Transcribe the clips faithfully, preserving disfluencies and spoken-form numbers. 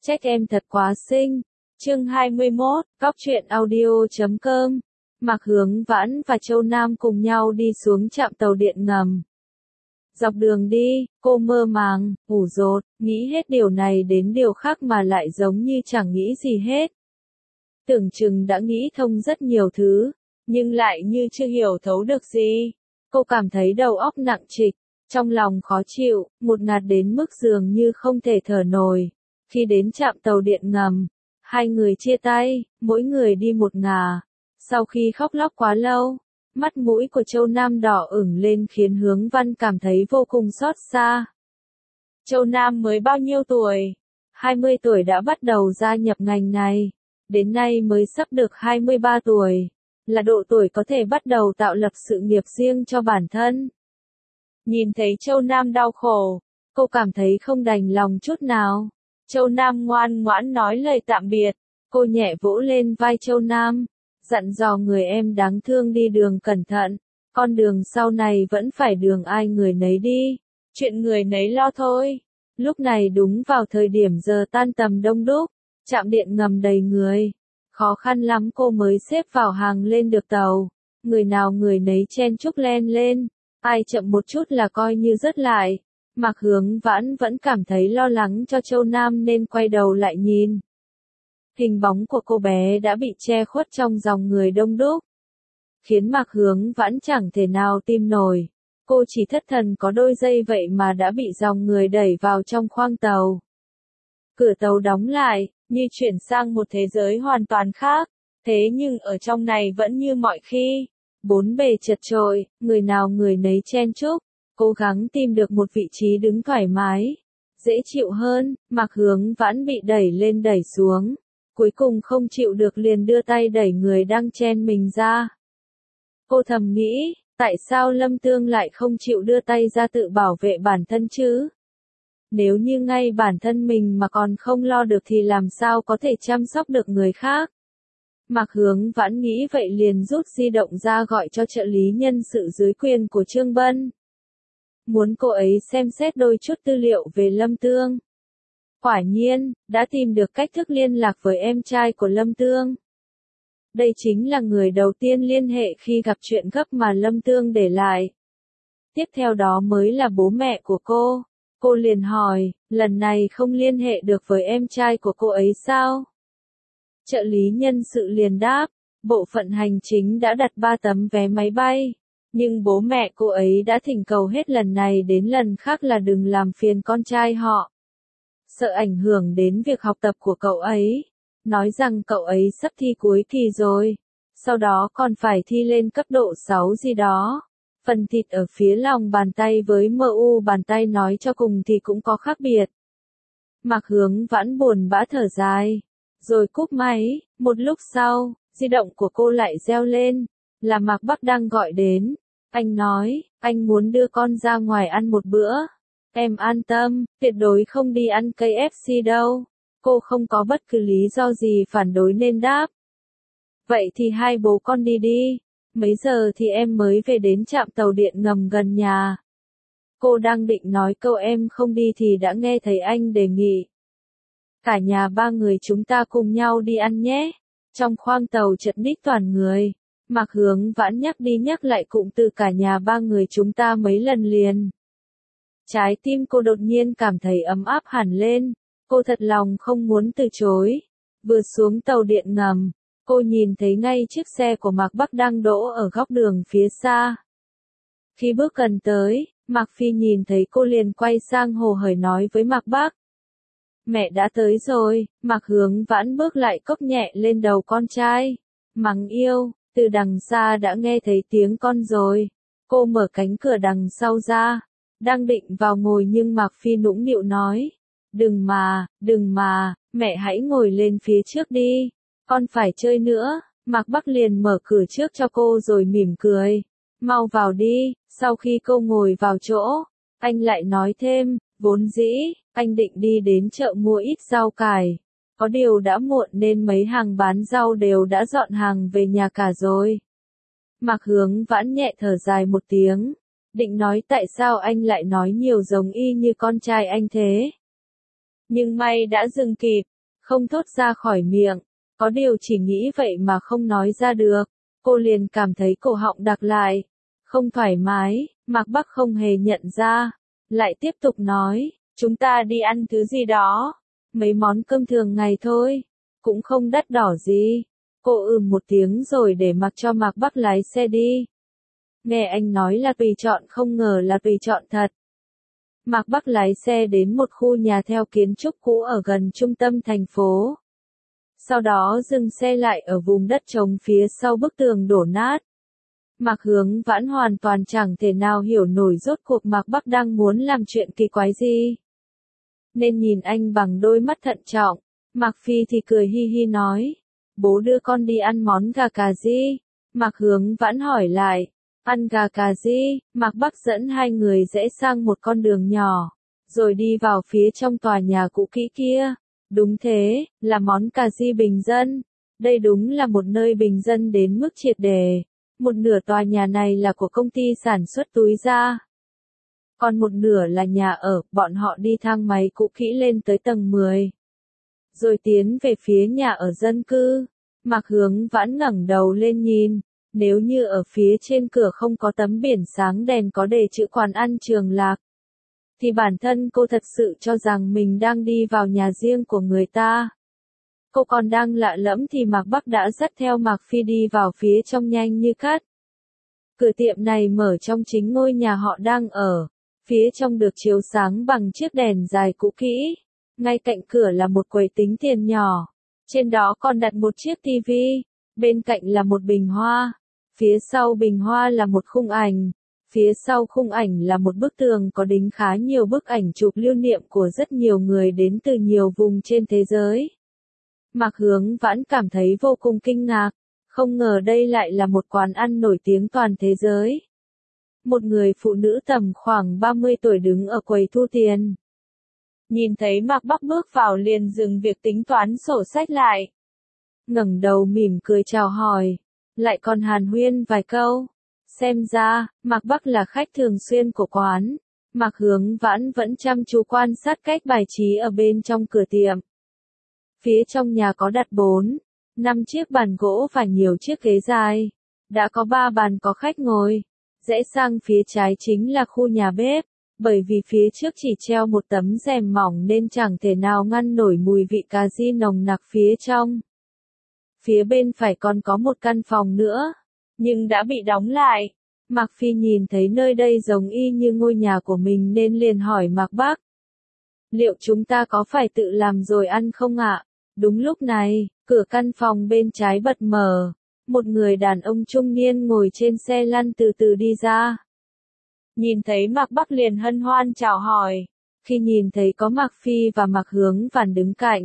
Trách em thật quá xinh. Chương hai mươi mốt, Góc truyện audio chấm com. Mạc Hướng Vãn và Châu Nam cùng nhau đi xuống trạm tàu điện ngầm. Dọc đường đi, cô mơ màng, ủ rột, nghĩ hết điều này đến điều khác mà lại giống như chẳng nghĩ gì hết. Tưởng chừng đã nghĩ thông rất nhiều thứ, nhưng lại như chưa hiểu thấu được gì. Cô cảm thấy đầu óc nặng trịch, trong lòng khó chịu, một ngạt đến mức dường như không thể thở nổi. Khi đến trạm tàu điện ngầm, hai người chia tay, mỗi người đi một ngả. Sau khi khóc lóc quá lâu, mắt mũi của Châu Nam đỏ ửng lên khiến Hướng Văn cảm thấy vô cùng xót xa. Châu Nam mới bao nhiêu tuổi? hai mươi tuổi đã bắt đầu gia nhập ngành này, đến nay mới sắp được hai mươi ba tuổi, là độ tuổi có thể bắt đầu tạo lập sự nghiệp riêng cho bản thân. Nhìn thấy Châu Nam đau khổ, cô cảm thấy không đành lòng chút nào. Châu Nam ngoan ngoãn nói lời tạm biệt, cô nhẹ vỗ lên vai Châu Nam, dặn dò người em đáng thương đi đường cẩn thận, con đường sau này vẫn phải đường ai người nấy đi, chuyện người nấy lo thôi. Lúc này đúng vào thời điểm giờ tan tầm đông đúc, trạm điện ngầm đầy người, khó khăn lắm cô mới xếp vào hàng lên được tàu, người nào người nấy chen chúc len lên, ai chậm một chút là coi như rớt lại. Mạc Hướng Vãn vẫn cảm thấy lo lắng cho Châu Nam nên quay đầu lại nhìn. Hình bóng của cô bé đã bị che khuất trong dòng người đông đúc, khiến Mạc Hướng Vãn chẳng thể nào tin nổi. Cô chỉ thất thần có đôi giây vậy mà đã bị dòng người đẩy vào trong khoang tàu. Cửa tàu đóng lại, như chuyển sang một thế giới hoàn toàn khác, thế nhưng ở trong này vẫn như mọi khi. Bốn bề chật chội, người nào người nấy chen chúc, cố gắng tìm được một vị trí đứng thoải mái, dễ chịu hơn. Mạc Hướng Vãn bị đẩy lên đẩy xuống, cuối cùng không chịu được liền đưa tay đẩy người đang chen mình ra. Cô thầm nghĩ, tại sao Lâm Tương lại không chịu đưa tay ra tự bảo vệ bản thân chứ? Nếu như ngay bản thân mình mà còn không lo được thì làm sao có thể chăm sóc được người khác? Mạc Hướng Vãn nghĩ vậy liền rút di động ra gọi cho trợ lý nhân sự dưới quyền của Trương Bân. Muốn cô ấy xem xét đôi chút tư liệu về Lâm Tương. Quả nhiên, đã tìm được cách thức liên lạc với em trai của Lâm Tương. Đây chính là người đầu tiên liên hệ khi gặp chuyện gấp mà Lâm Tương để lại. Tiếp theo đó mới là bố mẹ của cô. Cô liền hỏi, lần này không liên hệ được với em trai của cô ấy sao? Trợ lý nhân sự liền đáp, bộ phận hành chính đã đặt ba tấm vé máy bay. Nhưng bố mẹ cô ấy đã thỉnh cầu hết lần này đến lần khác là đừng làm phiền con trai họ. Sợ ảnh hưởng đến việc học tập của cậu ấy. Nói rằng cậu ấy sắp thi cuối kỳ rồi. Sau đó còn phải thi lên cấp độ sáu gì đó. Phần thịt ở phía lòng bàn tay với em u bàn tay nói cho cùng thì cũng có khác biệt. Mạc Hướng Vãn buồn bã thở dài. Rồi cúp máy, một lúc sau, di động của cô lại reo lên. Là Mạc Bắc đang gọi đến. Anh nói, anh muốn đưa con ra ngoài ăn một bữa. Em an tâm, tuyệt đối không đi ăn ca ép xê đâu. Cô không có bất cứ lý do gì phản đối nên đáp. Vậy thì hai bố con đi đi. Mấy giờ thì em mới về đến trạm tàu điện ngầm gần nhà. Cô đang định nói câu em không đi thì đã nghe thấy anh đề nghị. Cả nhà ba người chúng ta cùng nhau đi ăn nhé. Trong khoang tàu chật ních toàn người. Mạc Hướng Vãn nhắc đi nhắc lại cụm từ cả nhà ba người chúng ta mấy lần liền. Trái tim cô đột nhiên cảm thấy ấm áp hẳn lên. Cô thật lòng không muốn từ chối. Vừa xuống tàu điện ngầm, cô nhìn thấy ngay chiếc xe của Mạc Bắc đang đỗ ở góc đường phía xa. Khi bước gần tới, Mạc Phi nhìn thấy cô liền quay sang hồ hởi nói với Mạc Bắc. Mẹ đã tới rồi. Mạc Hướng Vãn bước lại cốc nhẹ lên đầu con trai. Mắng yêu, từ đằng xa đã nghe thấy tiếng con rồi. Cô mở cánh cửa đằng sau ra, đang định vào ngồi nhưng Mạc Phi nũng nịu nói. Đừng mà, đừng mà, mẹ hãy ngồi lên phía trước đi, con phải chơi nữa. Mạc Bắc liền mở cửa trước cho cô rồi mỉm cười. Mau vào đi. Sau khi cô ngồi vào chỗ, anh lại nói thêm, vốn dĩ, anh định đi đến chợ mua ít rau cải. Có điều đã muộn nên mấy hàng bán rau đều đã dọn hàng về nhà cả rồi. Mạc Hướng Vãn nhẹ thở dài một tiếng, định nói tại sao anh lại nói nhiều giống y như con trai anh thế. Nhưng may đã dừng kịp, không thốt ra khỏi miệng, có điều chỉ nghĩ vậy mà không nói ra được, cô liền cảm thấy cổ họng đặc lại, không thoải mái, Mạc Bắc không hề nhận ra, lại tiếp tục nói, chúng ta đi ăn thứ gì đó, mấy món cơm thường ngày thôi, cũng không đắt đỏ gì. Cô ừm một tiếng rồi để mặc cho Mạc Bắc lái xe đi. Nghe anh nói là tùy chọn không ngờ là tùy chọn thật. Mạc Bắc lái xe đến một khu nhà theo kiến trúc cũ ở gần trung tâm thành phố. Sau đó dừng xe lại ở vùng đất trống phía sau bức tường đổ nát. Mạc Hướng Vãn hoàn toàn chẳng thể nào hiểu nổi rốt cuộc Mạc Bắc đang muốn làm chuyện kỳ quái gì. Nên nhìn anh bằng đôi mắt thận trọng, Mạc Phi thì cười hi hi nói, bố đưa con đi ăn món gà cà ri. Mạc Hướng Vãn hỏi lại, ăn gà cà ri, Mạc Bắc dẫn hai người rẽ sang một con đường nhỏ, rồi đi vào phía trong tòa nhà cũ kỹ kia. Đúng thế, là món cà ri bình dân. Đây đúng là một nơi bình dân đến mức triệt để. Một nửa tòa nhà này là của công ty sản xuất túi da. Còn một nửa là nhà ở, bọn họ đi thang máy cũ kỹ lên tới tầng mười. Rồi tiến về phía nhà ở dân cư. Mạc Hướng Vãn ngẩng đầu lên nhìn, nếu như ở phía trên cửa không có tấm biển sáng đèn có đề chữ quán ăn Trường Lạc, thì bản thân cô thật sự cho rằng mình đang đi vào nhà riêng của người ta. Cô còn đang lạ lẫm thì Mạc Bắc đã dắt theo Mạc Phi đi vào phía trong nhanh như cắt. Cửa tiệm này mở trong chính ngôi nhà họ đang ở, phía trong được chiếu sáng bằng chiếc đèn dài cũ kỹ. Ngay cạnh cửa là một quầy tính tiền nhỏ, trên đó còn đặt một chiếc tivi, bên cạnh là một bình hoa, phía sau bình hoa là một khung ảnh, phía sau khung ảnh là một bức tường có đính khá nhiều bức ảnh chụp lưu niệm của rất nhiều người đến từ nhiều vùng trên thế giới. Mạc Hướng Vãn cảm thấy vô cùng kinh ngạc, không ngờ đây lại là một quán ăn nổi tiếng toàn thế giới. Một người phụ nữ tầm khoảng ba mươi tuổi đứng ở quầy thu tiền. Nhìn thấy Mạc Bắc bước vào liền dừng việc tính toán sổ sách lại. Ngẩng đầu mỉm cười chào hỏi, lại còn hàn huyên vài câu. Xem ra, Mạc Bắc là khách thường xuyên của quán. Mạc Hướng Vãn vẫn chăm chú quan sát cách bài trí ở bên trong cửa tiệm. Phía trong nhà có đặt bốn, năm chiếc bàn gỗ và nhiều chiếc ghế dài. Đã có ba bàn có khách ngồi. Rẽ sang phía trái chính là khu nhà bếp, bởi vì phía trước chỉ treo một tấm rèm mỏng nên chẳng thể nào ngăn nổi mùi vị cà ri nồng nặc phía trong. Phía bên phải còn có một căn phòng nữa, nhưng đã bị đóng lại. Mạc Phi nhìn thấy nơi đây giống y như ngôi nhà của mình nên liền hỏi Mạc Bắc. Liệu chúng ta có phải tự làm rồi ăn không ạ? Đúng lúc này, cửa căn phòng bên trái bật mở. Một người đàn ông trung niên ngồi trên xe lăn từ từ đi ra. Nhìn thấy Mạc Bắc liền hân hoan chào hỏi. Khi nhìn thấy có Mạc Phi và Mạc Hướng Vãn đứng cạnh,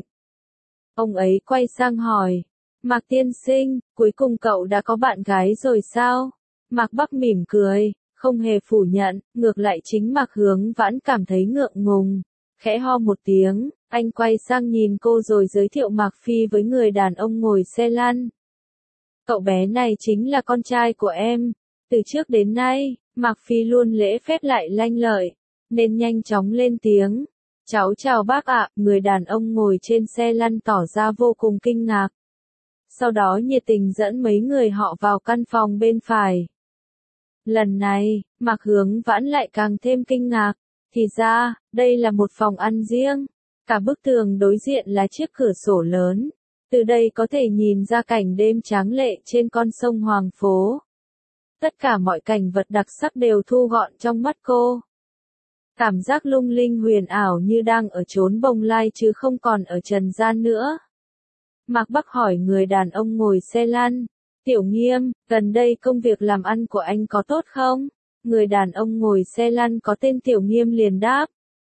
ông ấy quay sang hỏi, Mạc tiên sinh, cuối cùng cậu đã có bạn gái rồi sao? Mạc Bắc mỉm cười, không hề phủ nhận, ngược lại chính Mạc Hướng Vãn cảm thấy ngượng ngùng. Khẽ ho một tiếng, anh quay sang nhìn cô rồi giới thiệu Mạc Phi với người đàn ông ngồi xe lăn. Cậu bé này chính là con trai của em. Từ trước đến nay, Mạc Phi luôn lễ phép lại lanh lợi, nên nhanh chóng lên tiếng. Cháu chào bác ạ, người đàn ông ngồi trên xe lăn tỏ ra vô cùng kinh ngạc. Sau đó nhiệt tình dẫn mấy người họ vào căn phòng bên phải. Lần này, Mạc Hướng Vãn lại càng thêm kinh ngạc. Thì ra, đây là một phòng ăn riêng. Cả bức tường đối diện là chiếc cửa sổ lớn. Từ đây có thể nhìn ra cảnh đêm tráng lệ trên con sông Hoàng Phố. Tất cả mọi cảnh vật đặc sắc đều thu gọn trong mắt cô. Cảm giác lung linh huyền ảo như đang ở chốn bồng lai chứ không còn ở trần gian nữa. Mạc Bắc hỏi người đàn ông ngồi xe lăn. Tiểu Nghiêm, gần đây công việc làm ăn của anh có tốt không? Người đàn ông ngồi xe lăn có tên Tiểu Nghiêm liền đáp.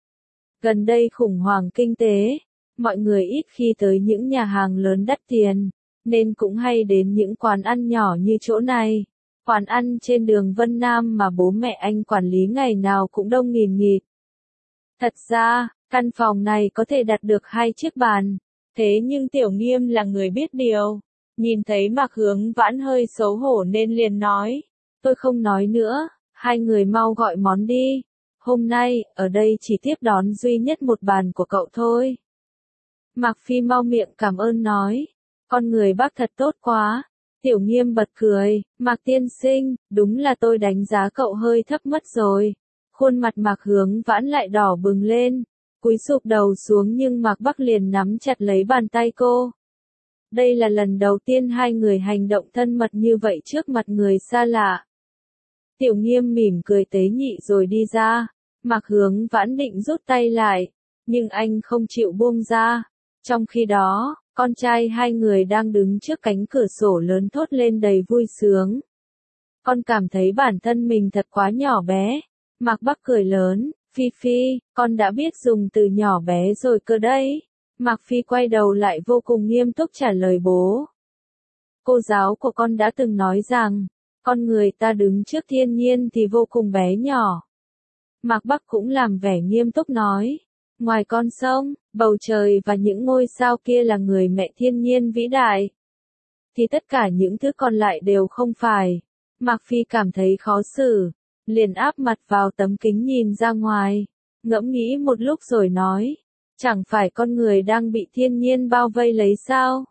Gần đây khủng hoảng kinh tế, mọi người ít khi tới những nhà hàng lớn đắt tiền, nên cũng hay đến những quán ăn nhỏ như chỗ này. Quán ăn trên đường Vân Nam mà bố mẹ anh quản lý ngày nào cũng đông nghìn nghịt. Thật ra, căn phòng này có thể đặt được hai chiếc bàn. Thế nhưng Tiểu Nghiêm là người biết điều. Nhìn thấy Mạc Hướng Vãn hơi xấu hổ nên liền nói. Tôi không nói nữa, hai người mau gọi món đi. Hôm nay, ở đây chỉ tiếp đón duy nhất một bàn của cậu thôi. Mạc Phi mau miệng cảm ơn nói. Con người bác thật tốt quá. Tiểu Nghiêm bật cười, Mạc tiên sinh, đúng là tôi đánh giá cậu hơi thấp mất rồi. Khuôn mặt Mạc Hướng Vãn lại đỏ bừng lên, cúi sụp đầu xuống nhưng Mạc Bắc liền nắm chặt lấy bàn tay cô. Đây là lần đầu tiên hai người hành động thân mật như vậy trước mặt người xa lạ. Tiểu Nghiêm mỉm cười tế nhị rồi đi ra. Mạc Hướng Vãn định rút tay lại, nhưng anh không chịu buông ra. Trong khi đó, con trai hai người đang đứng trước cánh cửa sổ lớn thốt lên đầy vui sướng. Con cảm thấy bản thân mình thật quá nhỏ bé. Mạc Bắc cười lớn, Phi Phi, con đã biết dùng từ nhỏ bé rồi cơ đấy. Mạc Phi quay đầu lại vô cùng nghiêm túc trả lời bố. Cô giáo của con đã từng nói rằng, con người ta đứng trước thiên nhiên thì vô cùng bé nhỏ. Mạc Bắc cũng làm vẻ nghiêm túc nói, ngoài con sông, bầu trời và những ngôi sao kia là người mẹ thiên nhiên vĩ đại. Thì tất cả những thứ còn lại đều không phải. Mạc Phi cảm thấy khó xử, liền áp mặt vào tấm kính nhìn ra ngoài, ngẫm nghĩ một lúc rồi nói, chẳng phải con người đang bị thiên nhiên bao vây lấy sao?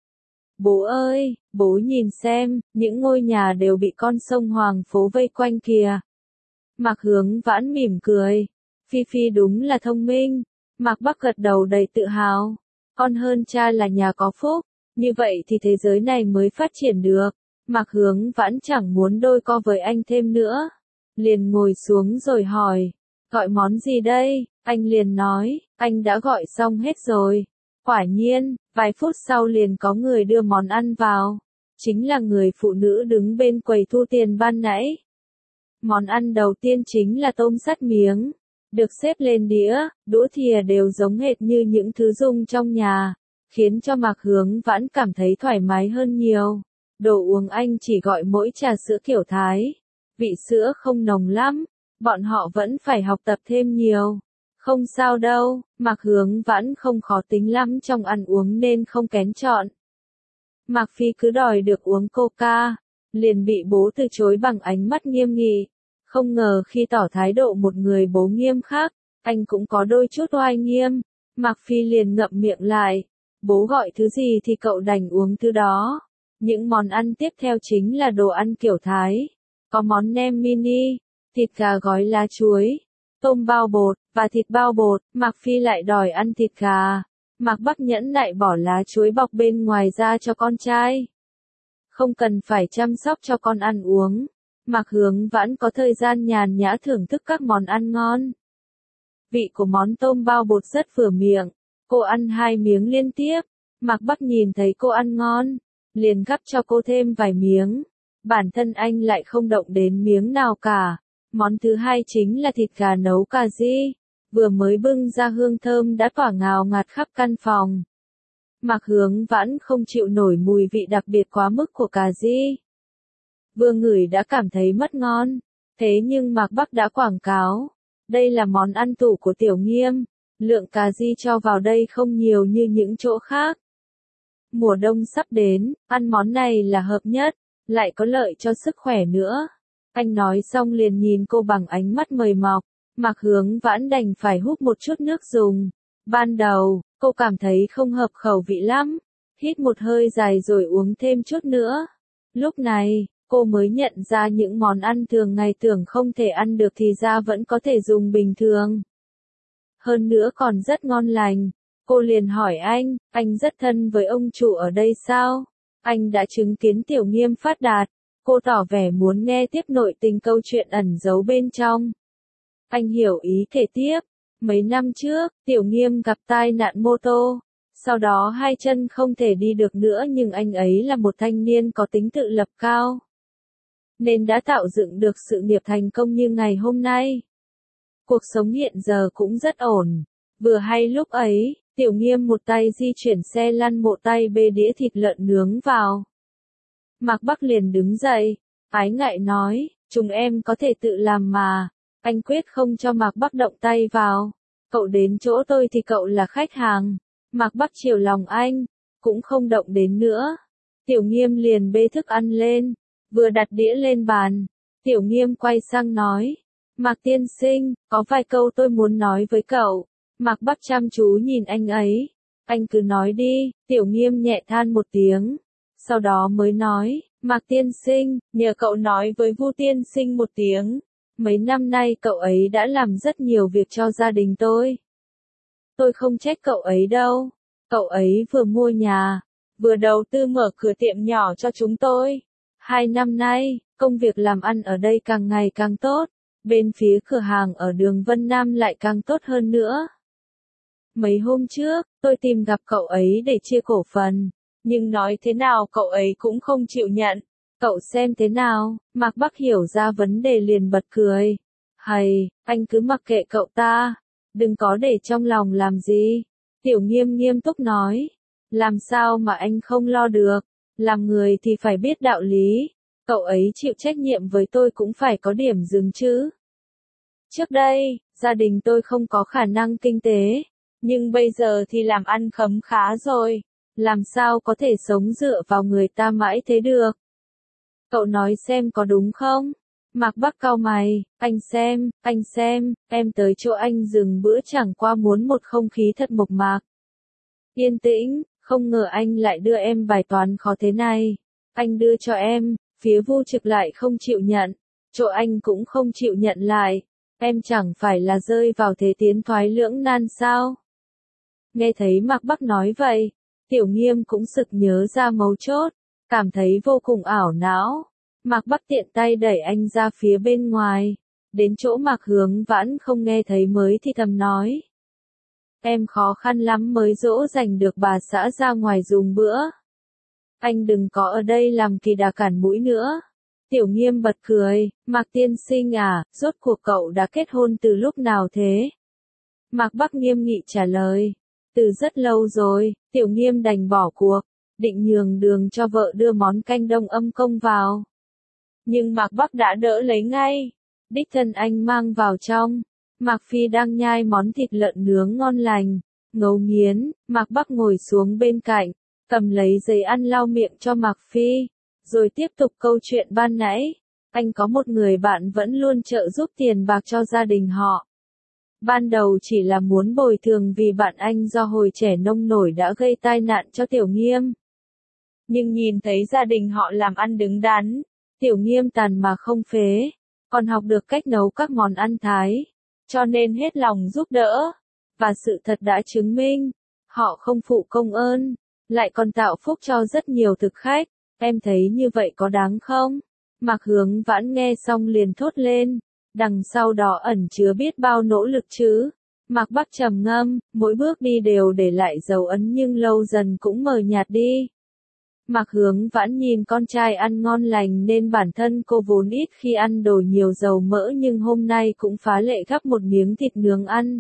Bố ơi, bố nhìn xem, những ngôi nhà đều bị con sông Hoàng Phố vây quanh kìa. Mạc Hướng Vãn mỉm cười, Phi Phi đúng là thông minh. Mạc Bắc gật đầu đầy tự hào, con hơn cha là nhà có phúc, như vậy thì thế giới này mới phát triển được. Mạc Hướng Vãn chẳng muốn đôi co với anh thêm nữa, liền ngồi xuống rồi hỏi, gọi món gì đây? Anh liền nói, anh đã gọi xong hết rồi. Quả nhiên, vài phút sau liền có người đưa món ăn vào, chính là người phụ nữ đứng bên quầy thu tiền ban nãy. Món ăn đầu tiên chính là tôm sắt miếng, được xếp lên đĩa, đũa thìa đều giống hệt như những thứ dùng trong nhà, khiến cho Mạc Hướng Vãn cảm thấy thoải mái hơn nhiều. Đồ uống anh chỉ gọi mỗi trà sữa kiểu Thái, vị sữa không nồng lắm, bọn họ vẫn phải học tập thêm nhiều. Không sao đâu, Mạc Hướng Vãn không khó tính lắm trong ăn uống nên không kén chọn. Mạc Phi cứ đòi được uống coca, liền bị bố từ chối bằng ánh mắt nghiêm nghị. Không ngờ khi tỏ thái độ một người bố nghiêm khắc, anh cũng có đôi chút oai nghiêm. Mạc Phi liền ngậm miệng lại, bố gọi thứ gì thì cậu đành uống thứ đó. Những món ăn tiếp theo chính là đồ ăn kiểu Thái, có món nem mini, thịt gà gói lá chuối, tôm bao bột, và thịt bao bột. Mạc Phi lại đòi ăn thịt gà. Mạc Bắc nhẫn nại bỏ lá chuối bọc bên ngoài ra cho con trai. Không cần phải chăm sóc cho con ăn uống. Mạc Hướng Vãn có thời gian nhàn nhã thưởng thức các món ăn ngon. Vị của món tôm bao bột rất vừa miệng. Cô ăn hai miếng liên tiếp. Mạc Bắc nhìn thấy cô ăn ngon, liền gắp cho cô thêm vài miếng. Bản thân anh lại không động đến miếng nào cả. Món thứ hai chính là thịt gà nấu cà ri, vừa mới bưng ra hương thơm đã tỏa ngào ngạt khắp căn phòng. Mạc Hướng Vãn không chịu nổi mùi vị đặc biệt quá mức của cà ri. Vừa ngửi đã cảm thấy mất ngon, thế nhưng Mạc Bắc đã quảng cáo, đây là món ăn tủ của Tiểu Nghiêm, lượng cà ri cho vào đây không nhiều như những chỗ khác. Mùa đông sắp đến, ăn món này là hợp nhất, lại có lợi cho sức khỏe nữa. Anh nói xong liền nhìn cô bằng ánh mắt mời mọc. Mạc Hướng Vãn đành phải húp một chút nước dùng. Ban đầu, cô cảm thấy không hợp khẩu vị lắm, hít một hơi dài rồi uống thêm chút nữa. Lúc này, cô mới nhận ra những món ăn thường ngày tưởng không thể ăn được thì ra vẫn có thể dùng bình thường. Hơn nữa còn rất ngon lành. Cô liền hỏi anh, anh rất thân với ông chủ ở đây sao? Anh đã chứng kiến Tiểu Nghiêm phát đạt. Cô tỏ vẻ muốn nghe tiếp nội tình câu chuyện ẩn giấu bên trong. Anh hiểu ý kể tiếp. Mấy năm trước, Tiểu Nghiêm gặp tai nạn mô tô. Sau đó hai chân không thể đi được nữa nhưng anh ấy là một thanh niên có tính tự lập cao, nên đã tạo dựng được sự nghiệp thành công như ngày hôm nay. Cuộc sống hiện giờ cũng rất ổn. Vừa hay lúc ấy, Tiểu Nghiêm một tay di chuyển xe lăn một tay bê đĩa thịt lợn nướng vào. Mạc Bắc liền đứng dậy, ái ngại nói, chúng em có thể tự làm mà. Anh quyết không cho Mạc Bắc động tay vào. Cậu đến chỗ tôi thì cậu là khách hàng. Mạc Bắc chiều lòng anh, cũng không động đến nữa. Tiểu Nghiêm liền bê thức ăn lên, vừa đặt đĩa lên bàn. Tiểu Nghiêm quay sang nói, Mạc tiên sinh, có vài câu tôi muốn nói với cậu. Mạc Bắc chăm chú nhìn anh ấy, Anh cứ nói đi, Tiểu Nghiêm nhẹ than một tiếng. Sau đó mới nói, Mạc tiên sinh, nhờ cậu nói với Vu tiên sinh một tiếng. Mấy năm nay cậu ấy đã làm rất nhiều việc cho gia đình tôi. Tôi không trách cậu ấy đâu. Cậu ấy vừa mua nhà, vừa đầu tư mở cửa tiệm nhỏ cho chúng tôi. Hai năm nay, công việc làm ăn ở đây càng ngày càng tốt. Bên phía cửa hàng ở đường Vân Nam lại càng tốt hơn nữa. Mấy hôm trước, tôi tìm gặp cậu ấy để chia cổ phần. Nhưng nói thế nào cậu ấy cũng không chịu nhận. Cậu xem thế nào, Mạc Bắc hiểu ra vấn đề liền bật cười. Hầy, anh cứ mặc kệ cậu ta. Đừng có để trong lòng làm gì. Tiểu Nghiêm nghiêm túc nói. Làm sao mà anh không lo được. Làm người thì phải biết đạo lý. Cậu ấy chịu trách nhiệm với tôi cũng phải có điểm dừng chứ. Trước đây, gia đình tôi không có khả năng kinh tế. Nhưng bây giờ thì làm ăn khấm khá rồi. Làm sao có thể sống dựa vào người ta mãi thế được. Cậu nói xem có đúng không? Mạc Bắc cau mày, anh xem, anh xem, em tới chỗ anh dừng bữa chẳng qua muốn một không khí thật mộc mạc. Yên tĩnh, không ngờ anh lại đưa em bài toán khó thế này. Anh đưa cho em, phía Vu Trực lại không chịu nhận, chỗ anh cũng không chịu nhận lại. Em chẳng phải là rơi vào thế tiến thoái lưỡng nan sao? Nghe thấy Mạc Bắc nói vậy, Tiểu Nghiêm cũng sực nhớ ra mấu chốt, cảm thấy vô cùng ảo não. Mạc Bắc tiện tay đẩy anh ra phía bên ngoài, đến chỗ Mạc Hướng Vãn không nghe thấy mới thì thầm nói. Em khó khăn lắm mới dỗ dành được bà xã ra ngoài dùng bữa. Anh đừng có ở đây làm kỳ đà cản mũi nữa. Tiểu Nghiêm bật cười, Mạc tiên sinh à, rốt cuộc cậu đã kết hôn từ lúc nào thế? Mạc Bắc nghiêm nghị trả lời. Từ rất lâu rồi, Tiểu Nghiêm đành bỏ cuộc, định nhường đường cho vợ đưa món canh đông âm công vào. Nhưng Mạc Bắc đã đỡ lấy ngay. Đích thân anh mang vào trong. Mạc Phi đang nhai món thịt lợn nướng ngon lành, ngấu nghiến, Mạc Bắc ngồi xuống bên cạnh, cầm lấy giấy ăn lau miệng cho Mạc Phi, rồi tiếp tục câu chuyện ban nãy. Anh có một người bạn vẫn luôn trợ giúp tiền bạc cho gia đình họ. Ban đầu chỉ là muốn bồi thường vì bạn anh do hồi trẻ nông nổi đã gây tai nạn cho Tiểu Nghiêm. Nhưng nhìn thấy gia đình họ làm ăn đứng đắn, Tiểu Nghiêm tàn mà không phế, còn học được cách nấu các món ăn Thái, cho nên hết lòng giúp đỡ. Và sự thật đã chứng minh, họ không phụ công ơn, lại còn tạo phúc cho rất nhiều thực khách. Em thấy như vậy có đáng không? Mạc Hướng Vãn nghe xong liền thốt lên, đằng sau đó ẩn chứa biết bao nỗ lực chứ. Mạc Bắc trầm ngâm, mỗi bước đi đều để lại dấu ấn nhưng lâu dần cũng mờ nhạt đi. Mạc Hướng Vãn nhìn con trai ăn ngon lành nên bản thân cô vốn ít khi ăn đồ nhiều dầu mỡ nhưng hôm nay cũng phá lệ gắp một miếng thịt nướng ăn.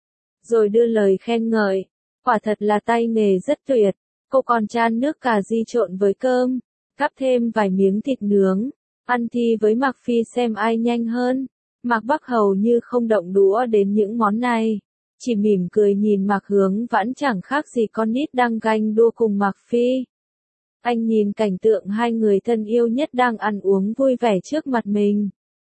Rồi đưa lời khen ngợi, quả thật là tay nghề rất tuyệt, cô còn chan nước cà ri trộn với cơm, gắp thêm vài miếng thịt nướng, ăn thi với Mạc Phi xem ai nhanh hơn. Mạc Bắc hầu như không động đũa đến những món này, chỉ mỉm cười nhìn Mạc Hướng Vãn chẳng khác gì con nít đang ganh đua cùng Mạc Phi. Anh nhìn cảnh tượng hai người thân yêu nhất đang ăn uống vui vẻ trước mặt mình.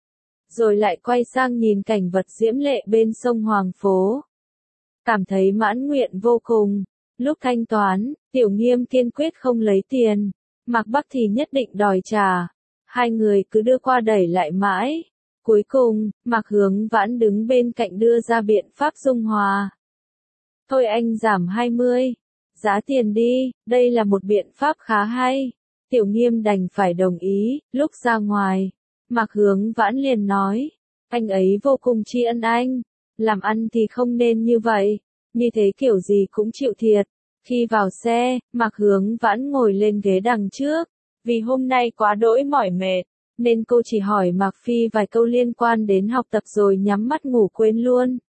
Rồi lại quay sang nhìn cảnh vật diễm lệ bên sông Hoàng Phố. Cảm thấy mãn nguyện vô cùng. Lúc thanh toán, Tiểu Nghiêm kiên quyết không lấy tiền. Mạc Bắc thì nhất định đòi trả. Hai người cứ đưa qua đẩy lại mãi. Cuối cùng, Mạc Hướng Vãn đứng bên cạnh đưa ra biện pháp dung hòa. Thôi anh giảm hai mươi. Giá tiền đi, đây là một biện pháp khá hay. Tiểu Nghiêm đành phải đồng ý. Lúc ra ngoài, Mạc Hướng Vãn liền nói, anh ấy vô cùng tri ân anh. Làm ăn thì không nên như vậy, như thế kiểu gì cũng chịu thiệt. Khi vào xe, Mạc Hướng Vãn ngồi lên ghế đằng trước. Vì hôm nay quá đỗi mỏi mệt, nên cô chỉ hỏi Mạc Phi vài câu liên quan đến học tập rồi nhắm mắt ngủ quên luôn.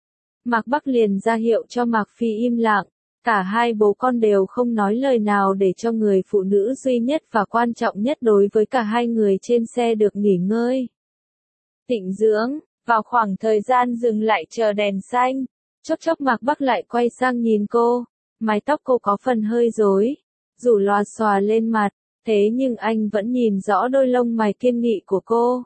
Mạc Bắc liền ra hiệu cho Mạc Phi im lặng. Cả hai bố con đều không nói lời nào để cho người phụ nữ duy nhất và quan trọng nhất đối với cả hai người trên xe được nghỉ ngơi. Tịnh dưỡng, vào khoảng thời gian dừng lại chờ đèn xanh, chốc chốc Mạc Bắc lại quay sang nhìn cô, mái tóc cô có phần hơi rối, rủ lòa xòa lên mặt, thế nhưng anh vẫn nhìn rõ đôi lông mày kiên nghị của cô.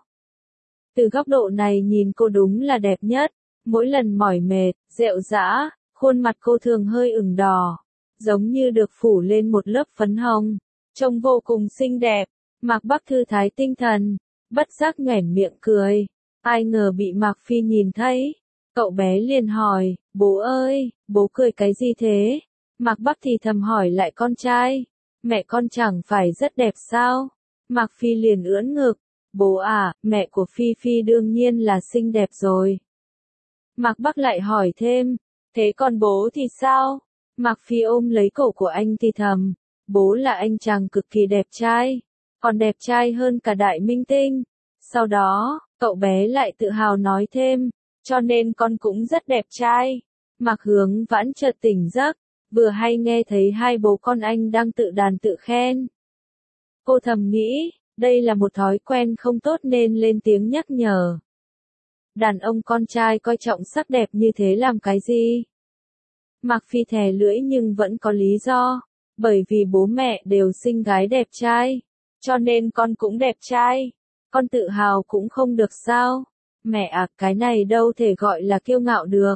Từ góc độ này nhìn cô đúng là đẹp nhất, mỗi lần mỏi mệt, rệu rã, khuôn mặt cô thường hơi ửng đỏ, giống như được phủ lên một lớp phấn hồng, trông vô cùng xinh đẹp. Mạc Bắc thư thái tinh thần, bất giác nhoẻn miệng cười, ai ngờ bị Mạc Phi nhìn thấy, cậu bé liền hỏi, bố ơi, bố cười cái gì thế? Mạc Bắc thì thầm hỏi lại con trai, mẹ con chẳng phải rất đẹp sao? Mạc Phi liền ưỡn ngực, bố à, mẹ của Phi Phi đương nhiên là xinh đẹp rồi. Mạc Bắc lại hỏi thêm, thế còn bố thì sao? Mạc Phi ôm lấy cổ của anh thì thầm, bố là anh chàng cực kỳ đẹp trai, còn đẹp trai hơn cả đại minh tinh. Sau đó, cậu bé lại tự hào nói thêm, cho nên con cũng rất đẹp trai. Mạc Hướng Vãn chợt tỉnh giấc, vừa hay nghe thấy hai bố con anh đang tự đàn tự khen. Cô thầm nghĩ, đây là một thói quen không tốt nên lên tiếng nhắc nhở. Đàn ông con trai coi trọng sắc đẹp như thế làm cái gì? Mạc Phi thè lưỡi nhưng vẫn có lý do, bởi vì bố mẹ đều sinh gái đẹp trai, cho nên con cũng đẹp trai. Con tự hào cũng không được sao? Mẹ à, cái này đâu thể gọi là kiêu ngạo được.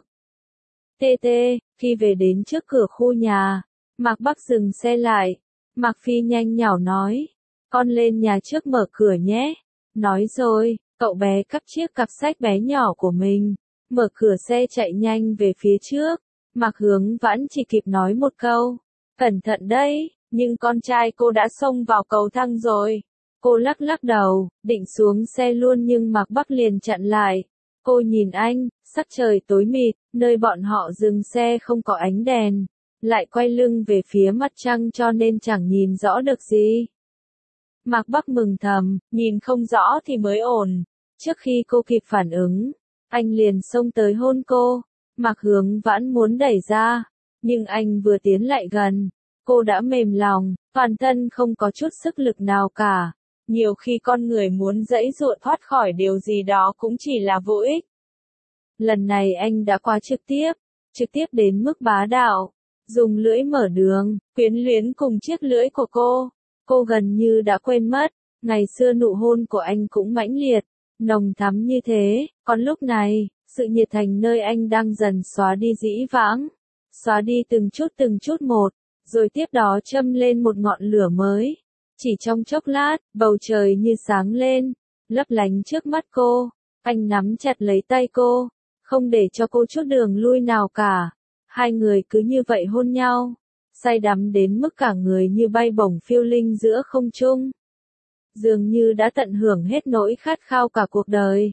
Tê tê, khi về đến trước cửa khu nhà, Mạc Bắc dừng xe lại. Mạc Phi nhanh nhảu nói, con lên nhà trước mở cửa nhé. Nói rồi, cậu bé cắp chiếc cặp sách bé nhỏ của mình, mở cửa xe chạy nhanh về phía trước. Mạc Hướng Vãn chỉ kịp nói một câu, cẩn thận đấy, nhưng con trai cô đã xông vào cầu thang rồi. Cô lắc lắc đầu, định xuống xe luôn nhưng Mạc Bắc liền chặn lại. Cô nhìn anh, sắc trời tối mịt, nơi bọn họ dừng xe không có ánh đèn, lại quay lưng về phía mặt trăng cho nên chẳng nhìn rõ được gì. Mạc Bắc mừng thầm, nhìn không rõ thì mới ổn. Trước khi cô kịp phản ứng, anh liền xông tới hôn cô. Mạc Hướng Vãn muốn đẩy ra, nhưng anh vừa tiến lại gần, cô đã mềm lòng, toàn thân không có chút sức lực nào cả. Nhiều khi con người muốn giãy giụa thoát khỏi điều gì đó cũng chỉ là vô ích. Lần này anh đã quá trực tiếp, trực tiếp đến mức bá đạo, dùng lưỡi mở đường, quyến luyến cùng chiếc lưỡi của cô. Cô gần như đã quên mất, ngày xưa nụ hôn của anh cũng mãnh liệt, nồng thắm như thế, còn lúc này, sự nhiệt thành nơi anh đang dần xóa đi dĩ vãng, xóa đi từng chút từng chút một, rồi tiếp đó châm lên một ngọn lửa mới. Chỉ trong chốc lát, bầu trời như sáng lên, lấp lánh trước mắt cô, anh nắm chặt lấy tay cô, không để cho cô chút đường lui nào cả. Hai người cứ như vậy hôn nhau, say đắm đến mức cả người như bay bổng phiêu linh giữa không trung. Dường như đã tận hưởng hết nỗi khát khao cả cuộc đời.